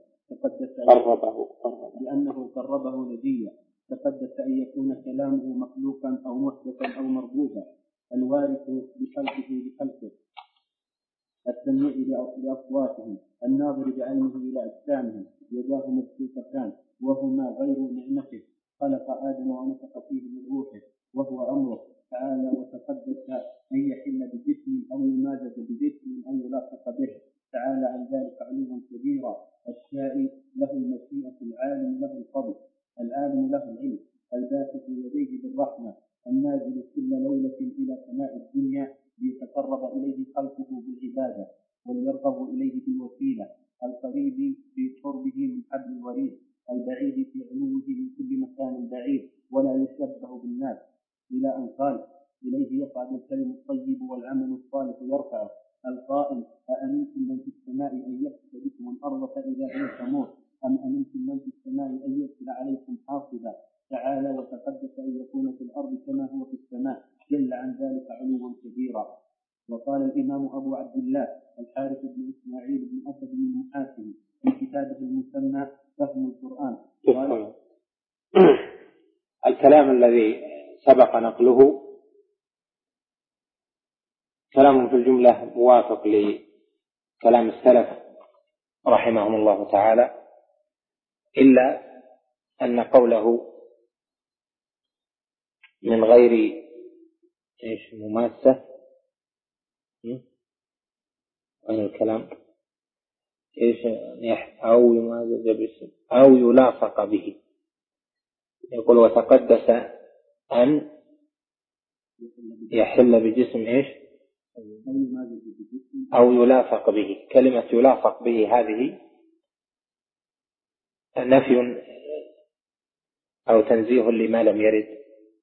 تقدس أن يكون كلامه مخلوقا أو محدثا أو مربوطا، الوارث بخلقه السميع لأصواتهم، الناظر بعينه إلى أجسامهم، يداه مبسوطتان وهما غير نعمته، خلق آدم ونفخ فيه من روحه وهو أمره تعالى وتقدس أن يحل بجسم أو يمازج بجسم أو يلاصق به، تعالى عن ذلك علوا كبيرا، الشائع له المشيئة، العالم له الفضل، العالم له العلم، الباسط يديه بالرحمة، النازل كل ليلة إلى سماء الدنيا ليتقرب إليه خلقه بالعبادة وليرغب إليه بالوسيلة، القريب في قربه من حبل الوريد، البعيد في علوه من كل مكان بعيد ولا يشبه بالناس، إلى أن قال إليه يصعد الكلم الطيب والعمل الصالح يرفعه، القائل أأمنتم من في السماء أن يخسف بكم الأرض فإذا هي تمور، أم أمنتم من في السماء أن يرسل عليكم حاصبا، تعالى وتقدس أن يكون في الأرض كما هو في السماء، جل عن ذلك علوا كبيرا. وقال الإمام أبو عبد الله الحارث بن إسماعيل بن أسد بن المحاسبي في كتابه المسمى فهم القرآن قال: الكلام الذي سبق نقله كلام في الجملة موافق لكلام السلف رحمهم الله تعالى، إلا أن قوله من غير مماسة، وين الكلام؟ أو يمازج باسم أو يلاصق به، يقول وتقدس أن يحل بجسم أو يلاصق به. كلمة يلاصق به هذه نفي أو تنزيه لما لم يرد.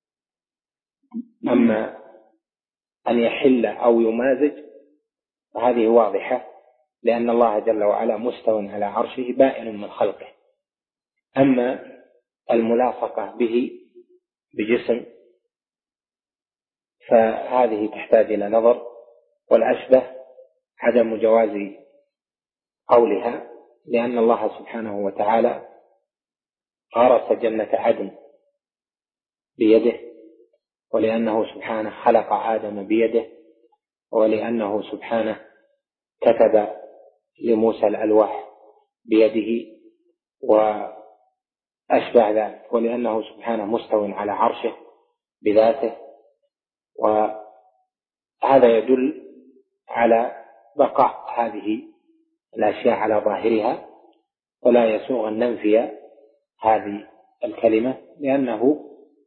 أما أن يحل أو يمازج فهذه واضحة، لأن الله جل وعلا مستو على عرشه بائن من خلقه. أما الملاصقة به بجسم فهذه تحتاج إلى نظر، والأشبه عدم جواز قولها، لأن الله سبحانه وتعالى غرس جنة عدن بيده، ولأنه سبحانه خلق آدم بيده، ولأنه سبحانه كتب لموسى الألواح بيده وأشبه ذلك، ولأنه سبحانه مستو على عرشه بذاته. وهذا يدل على بقاء هذه الأشياء على ظاهرها، ولا يسوغ أن ننفي هذه الكلمة، لأنه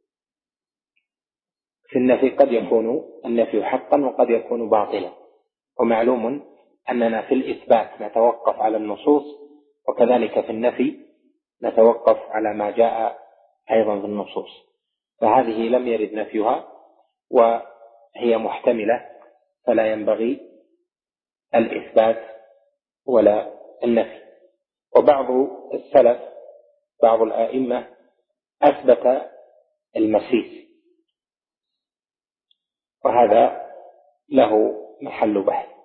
في النفي قد يكون النفي حقا وقد يكون باطلا، ومعلوم أننا في الإثبات نتوقف على النصوص، وكذلك في النفي نتوقف على ما جاء أيضا في النصوص. فهذه لم يرد نفيها وهي محتملة، فلا ينبغي الإثبات ولا النفي. وبعض السلف بعض الآئمة أثبت المسيس، وهذا له محل بحث.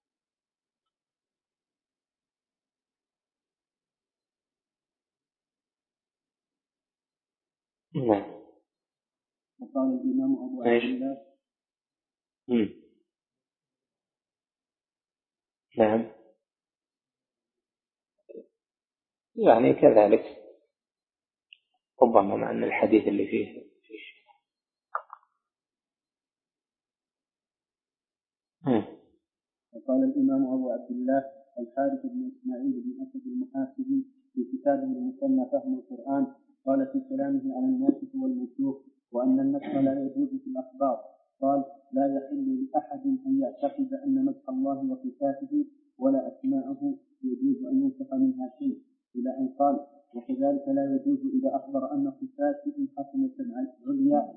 نعم. وقال الإمام أبو عبد الله نعم، يعني كذلك ربما مع أن الحديث اللي فيه وقال الإمام أبو عبد الله الحارث بن إسماعيل بن أسد المحاسبي في كتابه المسمى فهم القرآن، قال في كلامه عن الناسخ والمنسوخ وأن النسخ لا يجوز في الأخبار، قال لا يحل لأحد أن يعتقد أن مدح الله وصفاته ولا أسماءه يجوز أن ينسخ منها شيء، إلى أن قال وكذلك لا يجوز إذا أخبر أن صفاته حسنة عليا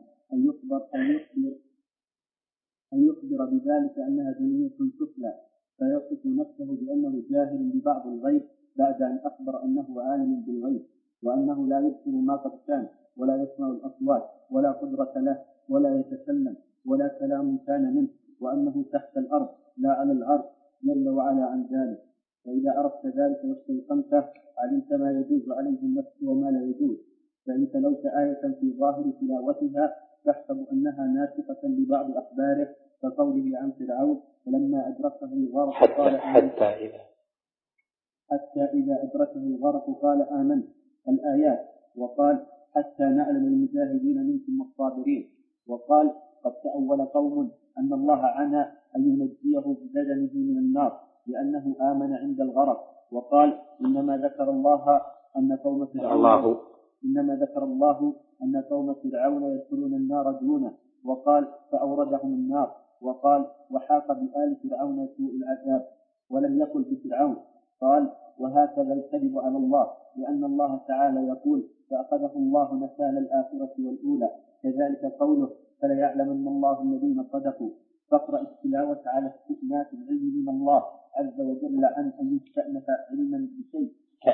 أن يخبر بذلك أنها دنيا سفلى، فيصف نفسه بأنه جاهل ببعض الغيب بعد أن أخبر أنه عالم بالغيب، وأنه لا يبصر ما قد كان ولا يسمع الأصوات ولا قدرة له ولا يتكلم ولا كلام كان منه، وأنه تحت الأرض لا على العرش جل وعلا عن ذلك. فإذا عرفت ذلك واستيقنته علمت ما يجوز عليه النفس وما لا يجوز. فإن تلوت آية في ظاهر تلاوتها تحسب أنها ناسخة لبعض أخباره، كقوله عن فرعون فلما أدركه الغرق قال حتى إذا أدركه الغرق قال آمنت الآيات، وقال حتى نعلم المجاهدين منكم والصابرين، وقال قد تأول قوم أن الله عنى أن ينجيه ببدنه من النار لأنه آمن عند الغرق، وقال إنما ذكر الله أن قوم فرعون يدخلون النار دونه، وقال فأوردهم النار، وقال وحاق بآل فرعون سوء العذاب، ولم يقل بفرعون. قال وهكذا الكذب على الله، لأن الله تعالى يقول فأخذه الله نكال الآخرة والأولى، كذلك قوله فليعلمن الله الذين صدقوا. فاقرأ التلاوة على استئناف العلم من الله عز وجل عن أن يستأنف علما بشيء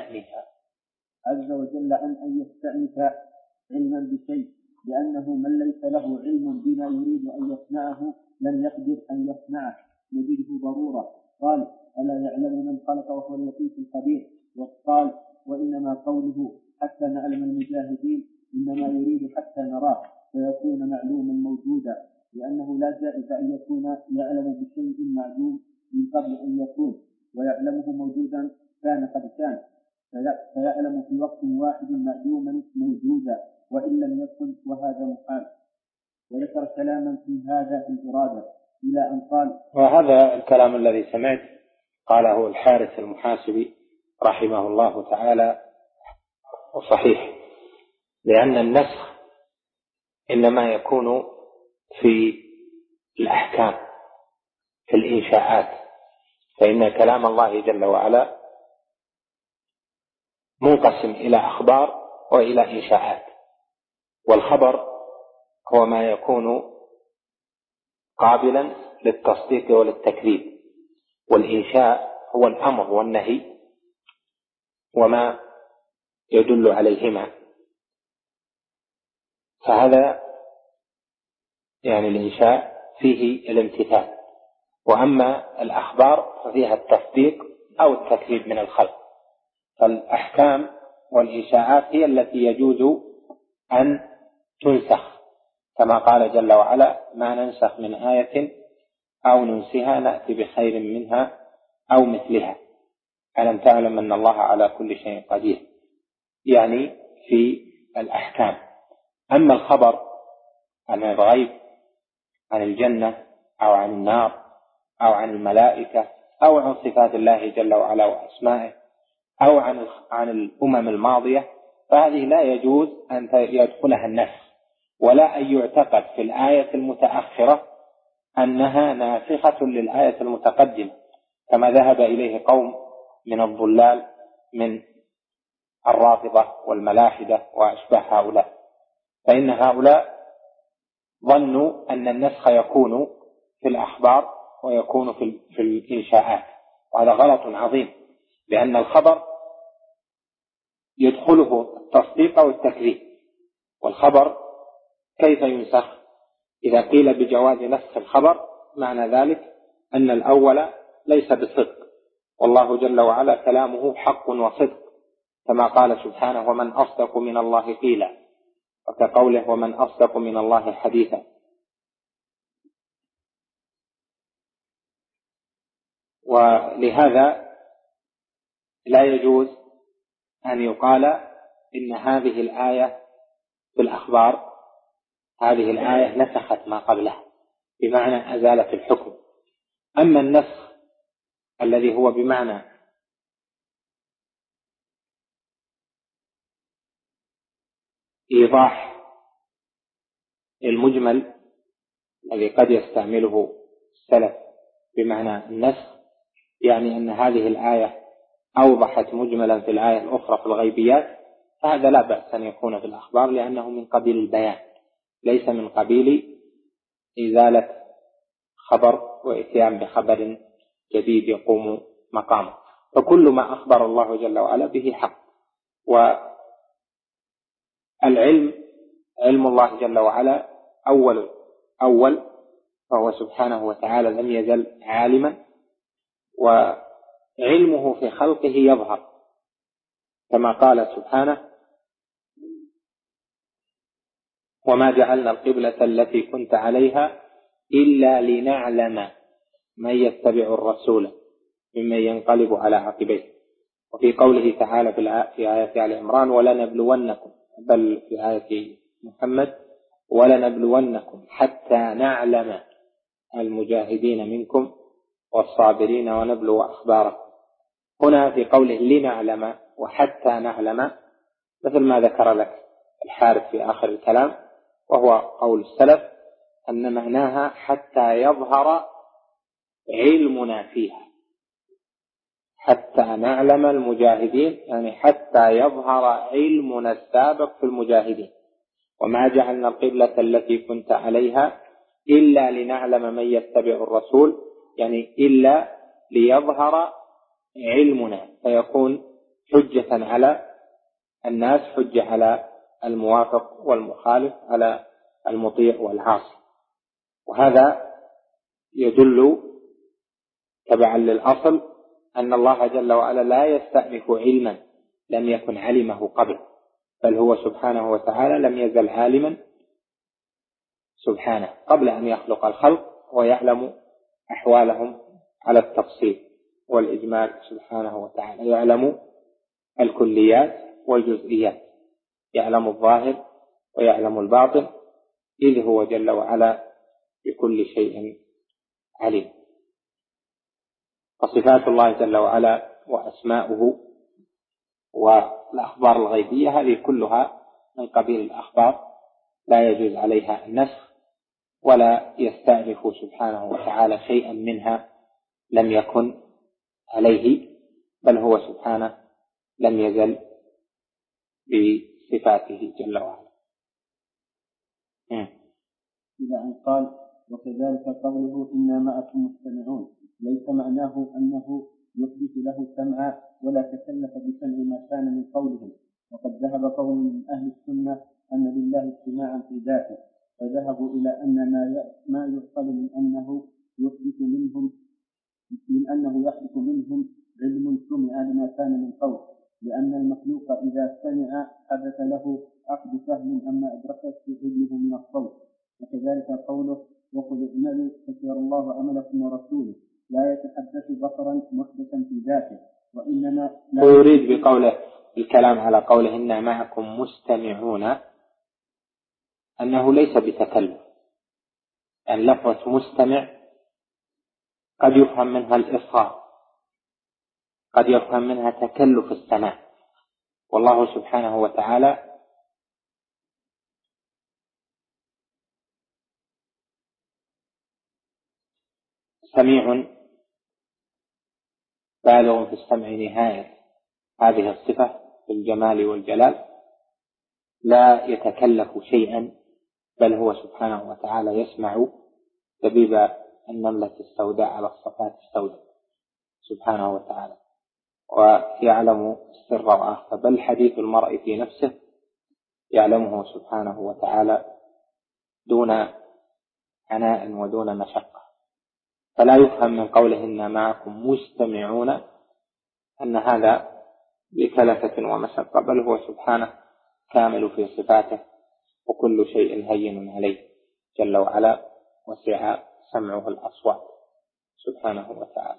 لأنه من ليس له علم بما يريد أن يصنعه لم يقدر أن يصنعه نجده ضرورة. قال ألا يعلم من خلق وهو اللطيف الخبير. وقال وإنما قوله حتى نعلم المجاهدين إنما يريد حتى نراه فيكون معلوما موجودا، لأنه لا جائز أن يكون يعلم بشيء معلوم من قبل أن يكون، ويعلمه موجودا كان قد كان، فيعلم في وقت واحد معلوما موجودا وإن لم يكن، وهذا محال. وذكر كلاما في هذا الإرادة إلى أن قال وهذا الكلام الذي سمعت قاله الحارث المحاسبي رحمه الله تعالى وصحيح، لأن النسخ إنما يكون في الأحكام في الإنشاءات، فإن كلام الله جل وعلا منقسم إلى أخبار وإلى إنشاءات، والخبر هو ما يكون قابلا للتصديق وللتكذيب، والإنشاء هو الأمر والنهي وما يدل عليهما. فهذا يعني الإنشاء فيه الامتثال، وأما الأخبار ففيها التصديق أو التكذيب من الخلق. فالأحكام والإنشاءات هي التي يجوز أن تنسخ، كما قال جل وعلا: ما ننسخ من آية أو ننسها نأتي بخير منها أو مثلها ألم تعلم أن الله على كل شيء قدير، يعني في الأحكام. أما الخبر عن الغيب، عن الجنة أو عن النار أو عن الملائكة أو عن صفات الله جل وعلا وأسمائه أو عن الأمم الماضية، فهذه لا يجوز أن يدخلها النسخ، ولا أن يعتقد في الآية المتأخرة أنها ناسخة للآية المتقدمة، كما ذهب إليه قوم من الضلال من الرافضة والملاحدة وأشباه هؤلاء. فإن هؤلاء ظنوا أن النسخ يكون في الأخبار ويكون في الإنشاءات، وهذا غلط عظيم، لأن الخبر يدخله التصديق والتكذيب. والخبر كيف ينسخ؟ إذا قيل بجواز نسخ الخبر معنى ذلك أن الأول ليس بصدق، والله جل وعلا كلامه حق وصدق، كما قال سبحانه: ومن أصدق من الله قيلا، وكقوله: ومن أصدق من الله حديثا. ولهذا لا يجوز أن يقال إن هذه الآية في الأخبار، هذه الآية نسخت ما قبلها، بمعنى أزالت الحكم. أما النسخ الذي هو بمعنى إيضاح المجمل الذي قد يستعمله السلف بمعنى النسخ، يعني أن هذه الآية أوضحت مجملا في الآية الأخرى في الغيبيات، فهذا لا بأس أن يكون في الأخبار، لأنه من قبيل البيان، ليس من قبيل إزالة خبر وإتيان بخبر جديد يقوم مقامه. فكل ما أخبر الله جل وعلا به حق. والعلم علم الله جل وعلا أول فهو سبحانه وتعالى لم يزل عالما، وعلمه في خلقه يظهر، كما قال سبحانه: وما جعلنا القبلة التي كنت عليها إلا لنعلم من يتبع الرسول ممن ينقلب على عقبيه. وفي قوله تعالى في آية آل عمران: ولنبلونكم، بل في آية محمد: ولنبلونكم حتى نعلم المجاهدين منكم والصابرين ونبلو أخباركم. هنا في قوله لنعلم وحتى نعلم، مثل ما ذكر لك الحارث في آخر الكلام، وهو قول السلف أن معناها حتى يظهر علمنا فيها، حتى نعلم المجاهدين، يعني حتى يظهر علمنا السابق في المجاهدين. وما جعلنا القبلة التي كنت عليها إلا لنعلم من يتبع الرسول، يعني إلا ليظهر علمنا، فيكون حجة على الناس، حجة على الموافق والمخالف، على المطيع والعاصي. وهذا يدل تبعا للأصل أن الله جل وعلا لا يستأنف علما لم يكن علمه قبل، بل هو سبحانه وتعالى لم يزل عالما سبحانه قبل أن يخلق الخلق، ويعلم أحوالهم على التفصيل والإجمال سبحانه وتعالى، يعلم الكليات والجزئيات، يعلم الظاهر ويعلم الباطن، إذ هو جل وعلا بكل شيء عليم. فصفات الله جل وعلا وأسماؤه والأخبار الغيبية هذه كلها من قبيل الأخبار، لا يجوز عليها النسخ، ولا يستأنف سبحانه وتعالى شيئا منها لم يكن عليه، بل هو سبحانه لم يزل بصفاته جل وعلا. إلى أن قال وكذلك قوله إنا معكم مستمعون ليس معناه أنه يحدث له سمعا ولا تكلف بسمع ما كان من قولهم، وقد ذهب قوم من أهل السنة أن لله استماعا في ذاته، فذهبوا إلى أن ما يعقل من أنه يحدث منهم علم سمع لما كان من قول، لأن المخلوق إذا سمع حدث له عقد فهم أما أدركت علمه من الصوت. وكذلك قوله وقل اعملوا فسيرى الله عملكم ورسوله لا يتحدث بصرا محدثا في ذاته، وإنما ويريد بقوله الكلام على قوله إنا معكم مستمعون أنه ليس بتكلف، يعني لفظة مستمع قد يفهم منها الإصغاء، قد يفهم منها تكلف السماع، والله سبحانه وتعالى سميع بالغ في السمع نهاية هذه الصفة في الجمال والجلال، لا يتكلف شيئا، بل هو سبحانه وتعالى يسمع دبيب النملة السوداء على الصفات السوداء سبحانه وتعالى، ويعلم السر وأخفى، بل حديث المرء في نفسه يعلمه سبحانه وتعالى دون عناء ودون مشقة. فلا يفهم من قوله إنا معكم مستمعون أن هذا بكلفة ومشقة، بل هو سبحانه كامل في صفاته، وكل شيء هين عليه جل وعلا، وسع سمعه الأصوات سبحانه وتعالى.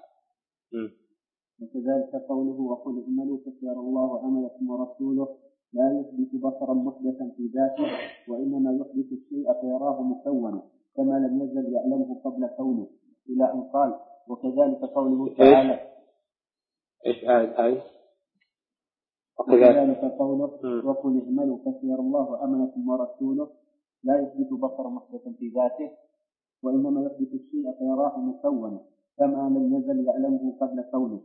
وكذلك قوله وقل اعملوا فسيرى الله عملكم ورسوله لا يحدث بصرا محدثا في ذاته، وإنما يحدث الشيء فيراه مكونا كما لم يزل يعلمه قبل كونه، إلى أن قال وكذلك قوله تعالى إيش آية؟ وكذلك قوله وقل اعملوا فسيرى الله عملكم ورسوله لا يحدث بصرا محدثا في ذاته، وإنما يحدث الشيء فيراه مكونا كما لم يزل يعلمه قبل كونه،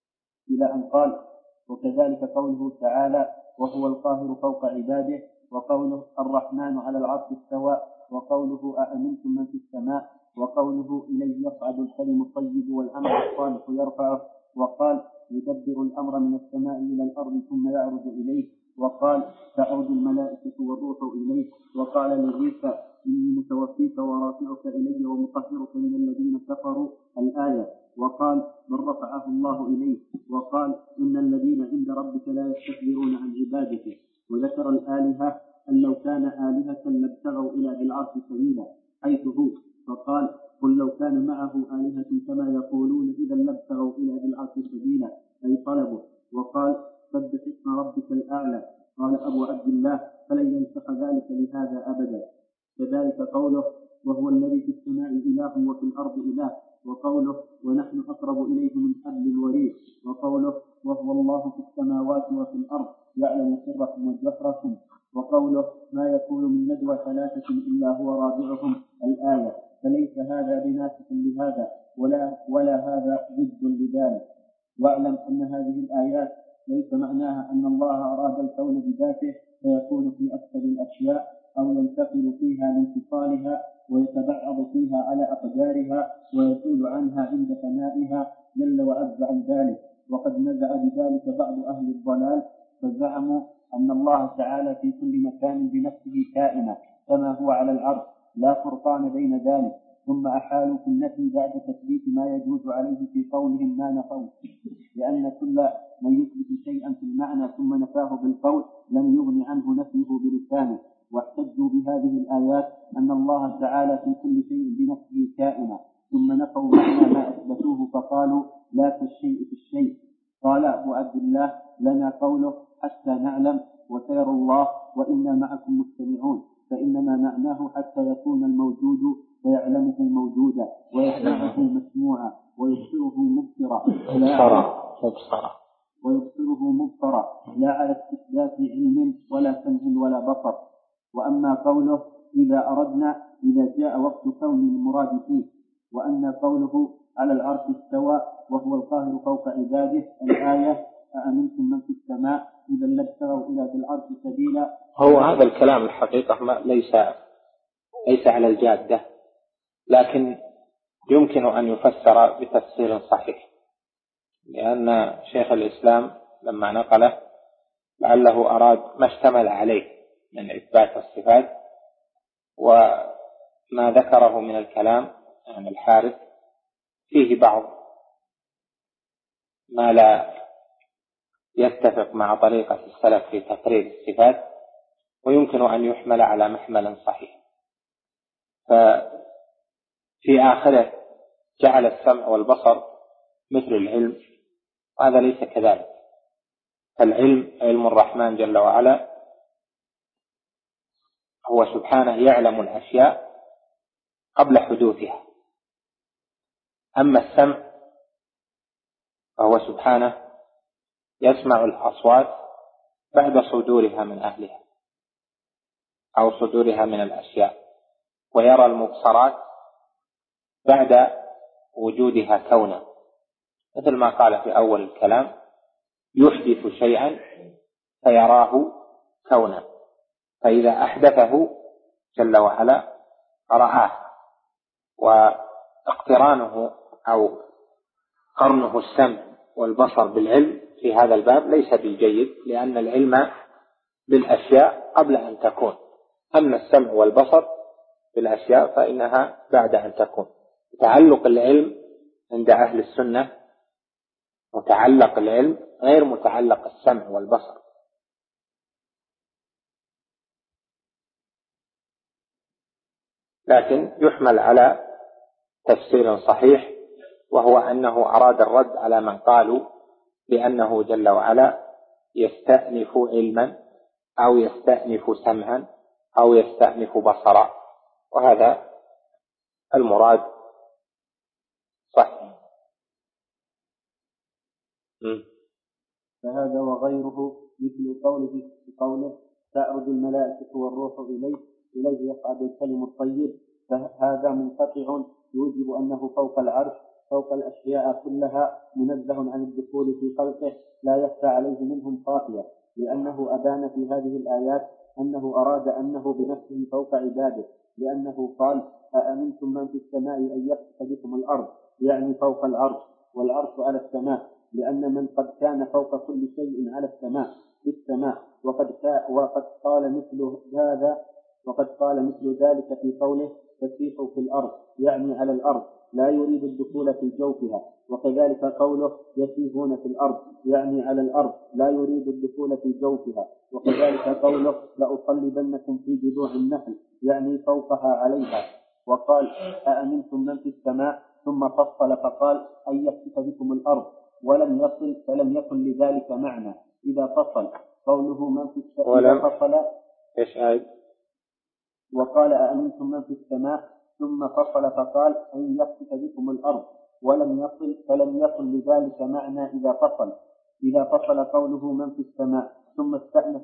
إلى أن قال وكذلك قوله تعالى وهو القاهر فوق عباده، وقوله الرحمن على العرش استوى، وقوله أأمنتم من في السماء، وقوله إليه يصعد الكلم الطيب والعمل الصالح يرفعه، وقال يدبر الأمر من السماء إلى الأرض ثم يعرج إليه، وقال تعود الملائكة والروح إليه، وقال لعيسى إني متوفيك ورافعك إلي ومطهرك من الذين كفروا الآية، وقال بل رفعه الله إليه، وقال إن الذين عند ربك لا يستكبرون عن عبادته، وذكر الآلهة أن لو كان آلهة لابتغوا إلى ذي العرش سبيلا حيث هو، فقال قل لو كان معه آلهة كما يقولون إذا لابتغوا إلى ذي العرش سبيلا أي طلبوا، وقال سبح اسم ربك الأعلى، قال أبو عبد الله فلن ينسخ ذلك لهذا أبدا. كذلك قوله وهو الذي في السماء إله وفي الأرض إله، وقوله ونحن أقرب إليه من حبل الوريد، وقوله وهو الله في السماوات وفي الأرض يعلم سركم وجهركم، وقوله ما يكون من ندوى ثلاثة إلا هو رابعهم الآية، فليس هذا بناسخ لهذا ولا هذا ضد لذلك. واعلم أن هذه الآيات ليس معناها أن الله أراد الكون بذاته فيكون في أكثر الأشياء أو ينتقل فيها لانفصالها ويتبعض فيها على أقدارها ويزول عنها عند فنائها جل وعز عن ذلك، وقد نزع بذلك بعض أهل الضلال فزعموا أن الله تعالى في كل مكان بنفسه كائنا كما هو على العرش لا فرقان بين ذلك، ثم أحالوا في النفي بعد تثبيت ما يجوز عليه في قولهم ما نفوه، لأن كل من يثبت شيئا في المعنى ثم نفاه بالقول لم يغن عنه نفيه بلسانه، واحتجوا بهذه الآيات أن الله تعالى في كل شيء بنفسه كائنا، ثم نفوا معنى ما أثبتوه فقالوا لا كالشيء في الشيء. قال أبو عبد الله لنا قوله حتى نعلم وسيرى الله وإنا معكم مستمعون، فإنما معناه حتى يكون الموجود فيعلمه موجودا ويسمعه مسموعا ويبصره مبصرا لا على استثبات علم ولا سمع ولا بصر. وأما قوله إذا أردنا إذا جاء وقت كون المراد فيه، وأن قوله على العرش استوى وهو القاهر فوق عباده الآية أأمنتم من في السماء إذا لابتغوا إلى ذي العرش سبيلا. هو هذا الكلام الحقيقة ليس ليس على الجادة، لكن يمكن أن يفسر بتفسير صحيح، لأن شيخ الإسلام لما نقله لعله أراد ما اشتمل عليه من إثبات الصفات، وما ذكره من الكلام عن الحارث فيه بعض ما لا يتفق مع طريقة السلف في تقرير الصفات، ويمكن أن يحمل على محمل صحيح. ففي آخره جعل السمع والبصر مثل العلم، وهذا ليس كذلك. العلم علم الرحمن جل وعلا، هو سبحانه يعلم الأشياء قبل حدوثها. أما السمع فهو سبحانه يسمع الأصوات بعد صدورها من أهلها أو صدورها من الأشياء، ويرى المبصرات بعد وجودها كونا، مثل ما قال في أول الكلام: يحدث شيئا فيراه كونا، فإذا أحدثه جل وعلا رآه. واقترانه أو قرنه السمع والبصر بالعلم في هذا الباب ليس بالجيد، لأن العلم بالأشياء قبل أن تكون، أما السمع والبصر بالأشياء فإنها بعد أن تكون. تعلق العلم عند أهل السنة متعلق العلم غير متعلق السمع والبصر. لكن يحمل على تفسير صحيح، وهو أنه أراد الرد على من قالوا بأنه جل وعلا يستأنف علما أو يستأنف سمعا أو يستأنف بصرا، وهذا المراد صحيح. فهذا وغيره مثل قوله تعرج الملائكة والروح إليه يصعد الكلم الطيب، فهذا منقطع يوجب أنه فوق العرش فوق الأشياء كلها، منزه عن الدخول في خلقه، لا يخفى عليه منهم خافية، لأنه أبان في هذه الآيات أنه أراد أنه بنفسه فوق عباده، لأنه قال: أأمنتم من في السماء أن يخسف بكم الأرض، يعني فوق العرش، والعرش على السماء، لأن من قد كان فوق كل شيء على السماء في السماء، وقد قال مثل ذلك في قوله: فسيحوا في الأرض، يعني على الأرض، لا يريد الدخول في جوفها. وكذلك قوله: يسيحون في الأرض، يعني على الأرض، لا يريد الدخول في جوفها. وكذلك قوله: لأصلبنكم في جذوع النخل، يعني فوقها عليها. وقال: أأمنتم من في السماء، ثم فصل فقال: أن يخسف بكم الأرض، ولم يصل، فلم يكن لذلك معنى إذا فصل. قوله من في السماء فصل وقال: أأمنتم من في السماء، ثم فصل فقال: أن يخسف بكم الأرض، ولم يصل، فلم يكن لذلك معنى إذا فصل قوله من في السماء ثم استأنف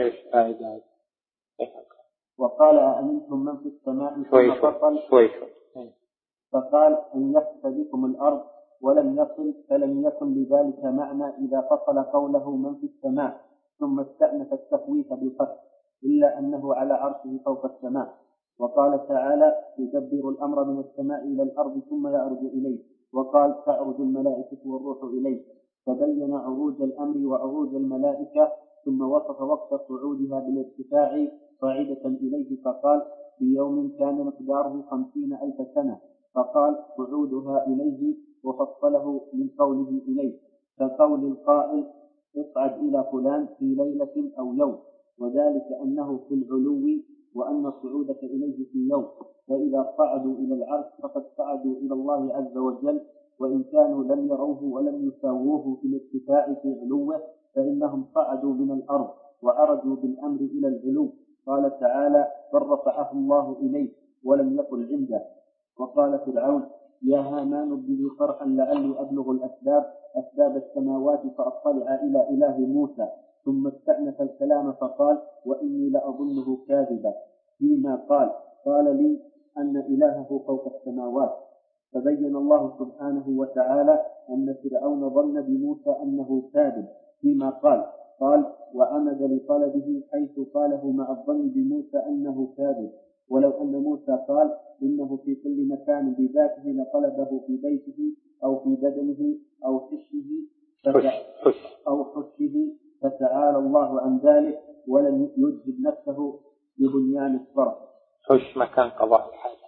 وقال: أأمنتم من في السماء ثم فصل فقال: أن يخسف بكم الأرض، ولم يصل، فلم يكن لذلك معنى إذا فصل قوله من في السماء ثم استأنف التخويف بالقتل، إلا أنه على عرشه فوق السماء. وقال تعالى: يدبر الأمر من السماء إلى الأرض ثم يعرج إليه. وقال: تعرج الملائكة والروح إليه، فبين عروج الأمر وعروج الملائكة، ثم وصف وقت صعودها بالارتفاع صاعدة إليه، فقال: في يوم كان مقداره 50,000 سنة، فقال: صعودها إليه، وفصله من قوله إليه، كقول القائل: اصعد إلى فلان في ليلة أو يوم، وذلك أنه في العلو، وأن صعودك إليه في يوم. فإذا صعدوا إلى العرش فقد صعدوا إلى الله عز وجل، وإن كانوا لم يروه ولم يساووه في الارتفاع في علوه، فإنهم صعدوا من الأرض وعرجوا بالأمر إلى العلو. قال تعالى: بل رفعه الله إليه ولم يقل عنده. وقال فرعون: يا هامان ابن لي صرحا لعلي أبلغ أسباب السماوات فأطلع إلى إله موسى. ثم استأنف الكلام فقال: وإني لأظنه كاذبا فيما قال لي أن إلهه فوق السماوات. فبين الله سبحانه وتعالى أن فرعون ظن بموسى أنه كاذب فيما قال: وعمد لطلبه حيث قاله مع الظن بموسى أنه كاذب. ولو أن موسى قال إنه في كل مكان بذاته لطلبه في بيته أو في بدنه أو حشه فتعالى الله عن ذلك ولم يجهد نفسه ببنيان الصرف. حش مكان قضاء الحاجة.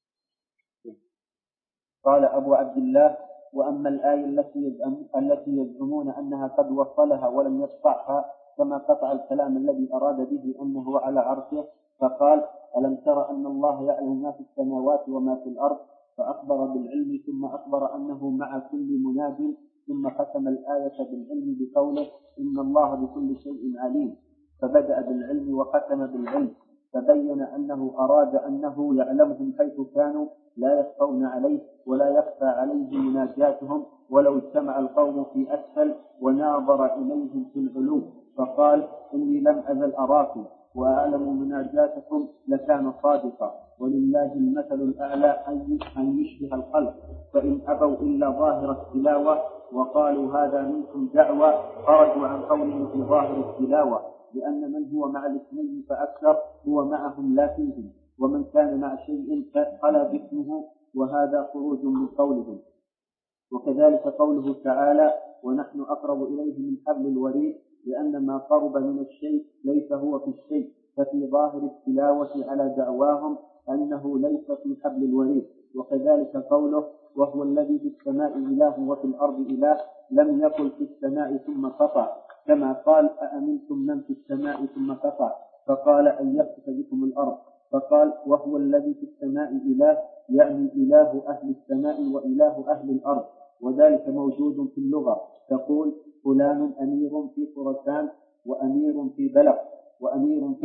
قال أبو عبد الله: وأما الآية التي يزعمون أنها قد وصلها ولم يقطعها كما قطع الكلام الذي أراد به أنه على عرشه، فقال: ألم تر أن الله يعلم ما في السماوات وما في الأرض، فأخبر بالعلم ثم أخبر أنه مع كل مناد، ثم ختم الآية بالعلم بقوله: إن الله بكل شيء عليم، فبدأ بالعلم وختم بالعلم، فبين أنه أراد أنه يعلمهم حيث كانوا لا يخفون عليه ولا يخفى عليه مناجاتهم ولو اجتمع القوم في أسفل وناظر إليهم في العلو، فقال: إني لم أزل أراكم وأعلم مناجاتكم لكان صادقا، ولله المثل الأعلى أن يشبه الخلق، فإن أبوا إلا ظاهر التلاوة وقالوا هذا منكم دعوة خرجوا عن قوله في ظاهر التلاوة، لأن من هو مع الاثنين فأكثر هو معهم لا فيهم، ومن كان مع شيء خلا باسمه، وهذا خروج من قولهم. وكذلك قوله تعالى: ونحن أقرب إليه من حبل الوريد، لأن ما قرب من الشيء ليس هو في الشيء، ففي ظاهر التلاوة على دعواهم أنه ليس في حبل الوريد. وكذلك قوله: وهو الذي في السماء إله وفي الأرض إله، لم يقل في السماء ثم قطع، كما قال: أأمنتم من في السماء ثم قطع، فقال: أن يخسف بكم الأرض، فقال: وهو الذي في السماء إله، يعني إله أهل السماء وإله أهل الأرض، وذلك موجود في اللغة، تقول: فلان أمير في خراسان، وأمير في بلخ، وأمير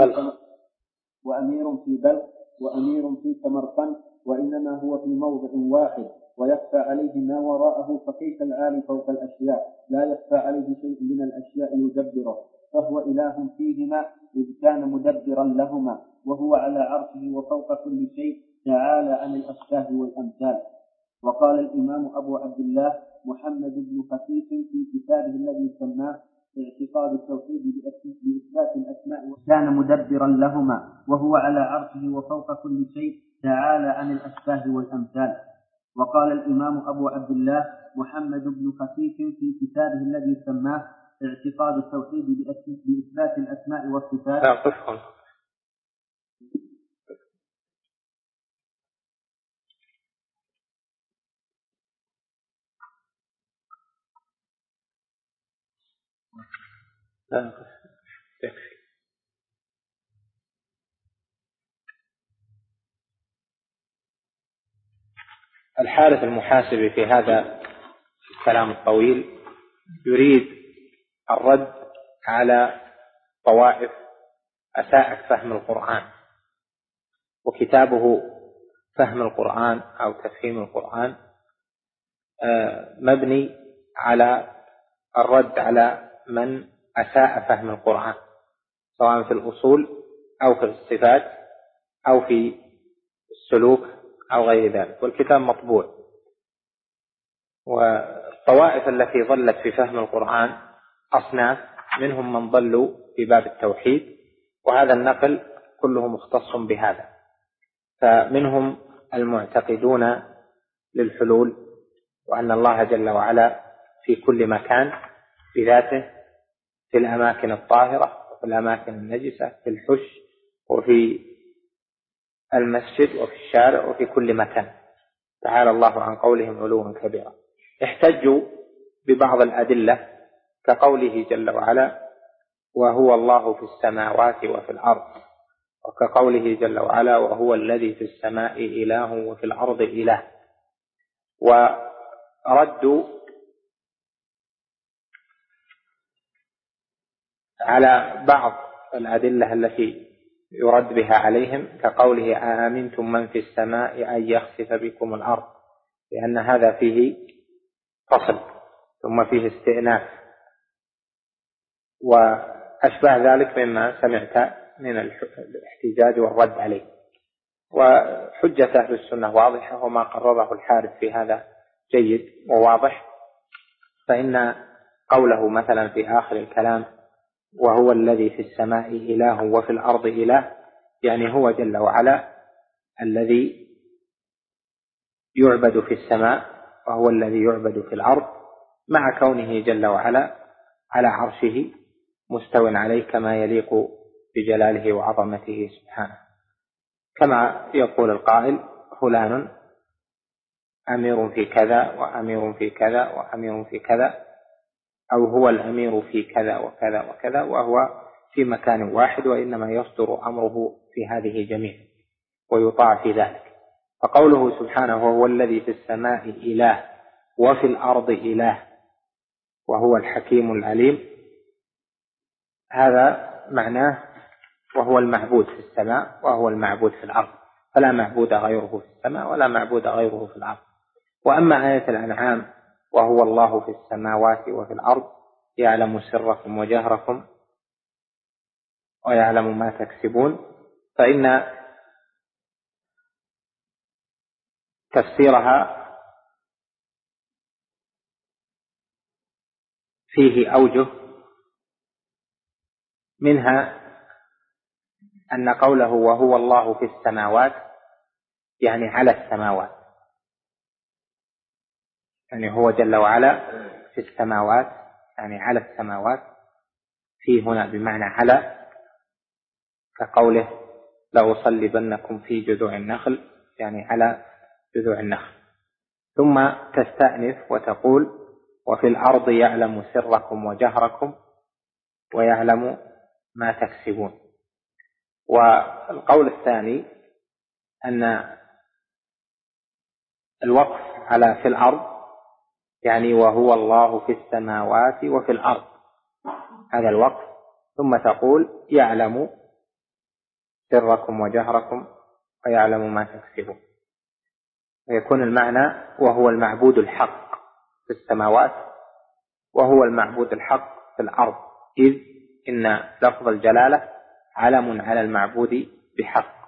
في بلخ، وأمير في سمرقند، وإنما هو في موضع واحد ويخفى عليه ما وراءه، فكيف العالي فوق الأشياء لا يخفى عليه شيء من الأشياء يدبره، فهو إله فيهما إذ كان مدبرا لهما، وهو على عرشه وفوق كل شيء، تعالى عن الأشباه والأمثال. وقال الإمام أبو عبد الله محمد بن خفيف في كتابه الذي سماه اعتقاد التوحيد بإثبات الأسماء: كان مدبرا لهما وهو على عرشه وفوق كل شيء، تعالى عن الأشباه والأمثال. وقال الإمام أبو عبد الله محمد بن خفيف في كتابه الذي سماه اعتقاد التوحيد بإثبات الأسماء والصفات: الحارث المحاسبي في هذا الكلام الطويل يريد الرد على طوائف أساءت فهم القرآن، وكتابه فهم القرآن أو تفهيم القرآن مبني على الرد على من أساء فهم القرآن، سواء في الأصول أو في الصفات أو في السلوك أو غير ذلك، والكتاب مطبوع. والطوائف التي ضلت في فهم القرآن أصناف، منهم من ضلوا في باب التوحيد، وهذا النقل كله مختص بهذا، فمنهم المعتقدون للحلول، وأن الله جل وعلا في كل مكان بذاته، في الأماكن الطاهرة وفي الأماكن النجسة، في الحش وفي المسجد وفي الشارع وفي كل مكان، تعالى الله عن قولهم علوا كبيرا. احتجوا ببعض الأدلة كقوله جل وعلا: وهو الله في السماوات وفي الأرض، وكقوله جل وعلا: وهو الذي في السماء إله وفي الأرض إله. وردوا على بعض الأدلة التي يرد بها عليهم كقوله: أأمنتم من في السماء أن يخسف بكم الأرض، لأن هذا فيه فصل ثم فيه استئناف وأشبه ذلك مما سمعت من الاحتجاج والرد عليه. وحجة أهل السنة واضحة، وما قرره الحارث في هذا جيد وواضح. فإن قوله مثلا في آخر الكلام: وهو الذي في السماء إله وفي الأرض إله، يعني هو جل وعلا الذي يعبد في السماء وهو الذي يعبد في الأرض، مع كونه جل وعلا على عرشه مستو عليه كما يليق بجلاله وعظمته سبحانه، كما يقول القائل: فلان أمير في كذا وأمير في كذا وأمير في كذا، أو هو الأمير في كذا وكذا وكذا، وهو في مكان واحد، وإنما يصدر أمره في هذه جميعا ويطاع في ذلك. فقوله سبحانه: وهو الذي في السماء إله وفي الأرض إله وهو الحكيم العليم، هذا معناه وهو المعبود في السماء وهو المعبود في الأرض، فلا معبود غيره في السماء ولا معبود غيره في الأرض. وأما آية الأنعام: وهو الله في السماوات وفي الأرض يعلم سركم وجهركم ويعلم ما تكسبون، فإن تفسيرها فيه أوجه، منها أن قوله وهو الله في السماوات يعني على السماوات، يعني هو جل وعلا في السماوات يعني على السماوات، في هنا بمعنى على، كقوله لأصلبنكم في جذوع النخل يعني على جذوع النخل. ثم تستأنف وتقول وفي الأرض يعلم سركم وجهركم ويعلم ما تكسبون. والقول الثاني أن الوقف على في الأرض يعني وهو الله في السماوات وفي الأرض، هذا الوقف، ثم تقول يعلم سركم وجهركم ويعلم ما تكسبون، ويكون المعنى وهو المعبود الحق في السماوات وهو المعبود الحق في الأرض، إذ إن لفظ الجلالة علم على المعبود بحق.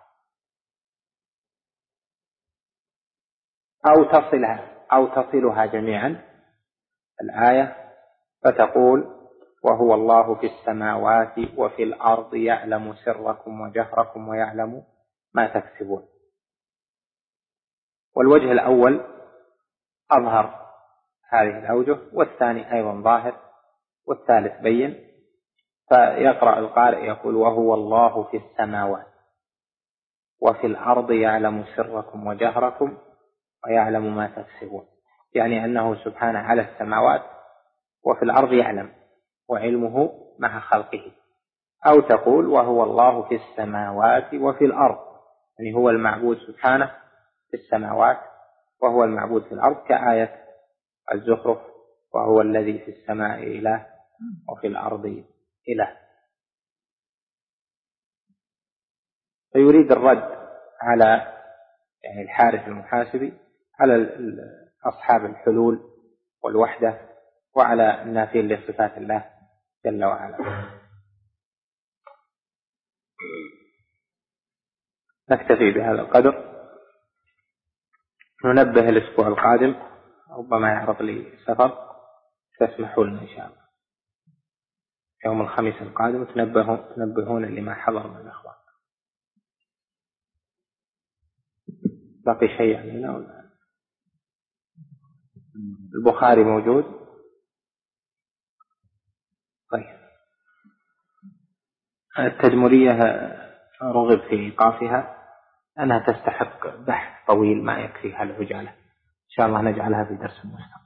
أو تصلها جميعا الآية فتقول وهو الله في السماوات وفي الأرض يعلم سركم وجهركم ويعلم ما تكسبون. والوجه الأول أظهر هذه الأوجه، والثاني أيضا ظاهر، والثالث بين. فيقرأ القارئ يقول وهو الله في السماوات وفي الأرض يعلم سركم وجهركم ويعلم ما تكسبون، يعني أنه سبحانه على السماوات وفي الأرض يعلم، وعلمه مع خلقه. أو تقول وهو الله في السماوات وفي الأرض، يعني هو المعبود سبحانه في السماوات وهو المعبود في الأرض، كآية الزخرف وهو الذي في السماء إله وفي الأرض إله. فيريد الرد على يعني الحارث المحاسبي، على أصحاب الحلول والوحدة، وعلى النافين لصفات الله جل وعلا. نكتفي بهذا القدر، ننبه الأسبوع القادم، ربما يعرض لي سفر، تسمحوا لنا إن شاء الله يوم الخميس القادم تنبهون لما حضر من الأخبار. باقي شيء علينا ولا؟ البخاري موجود؟ طيب. التدمرية رغب في إيقافها، أنها تستحق بحث طويل ما يكفيها العجالة، إن شاء الله نجعلها في درس مستقبل.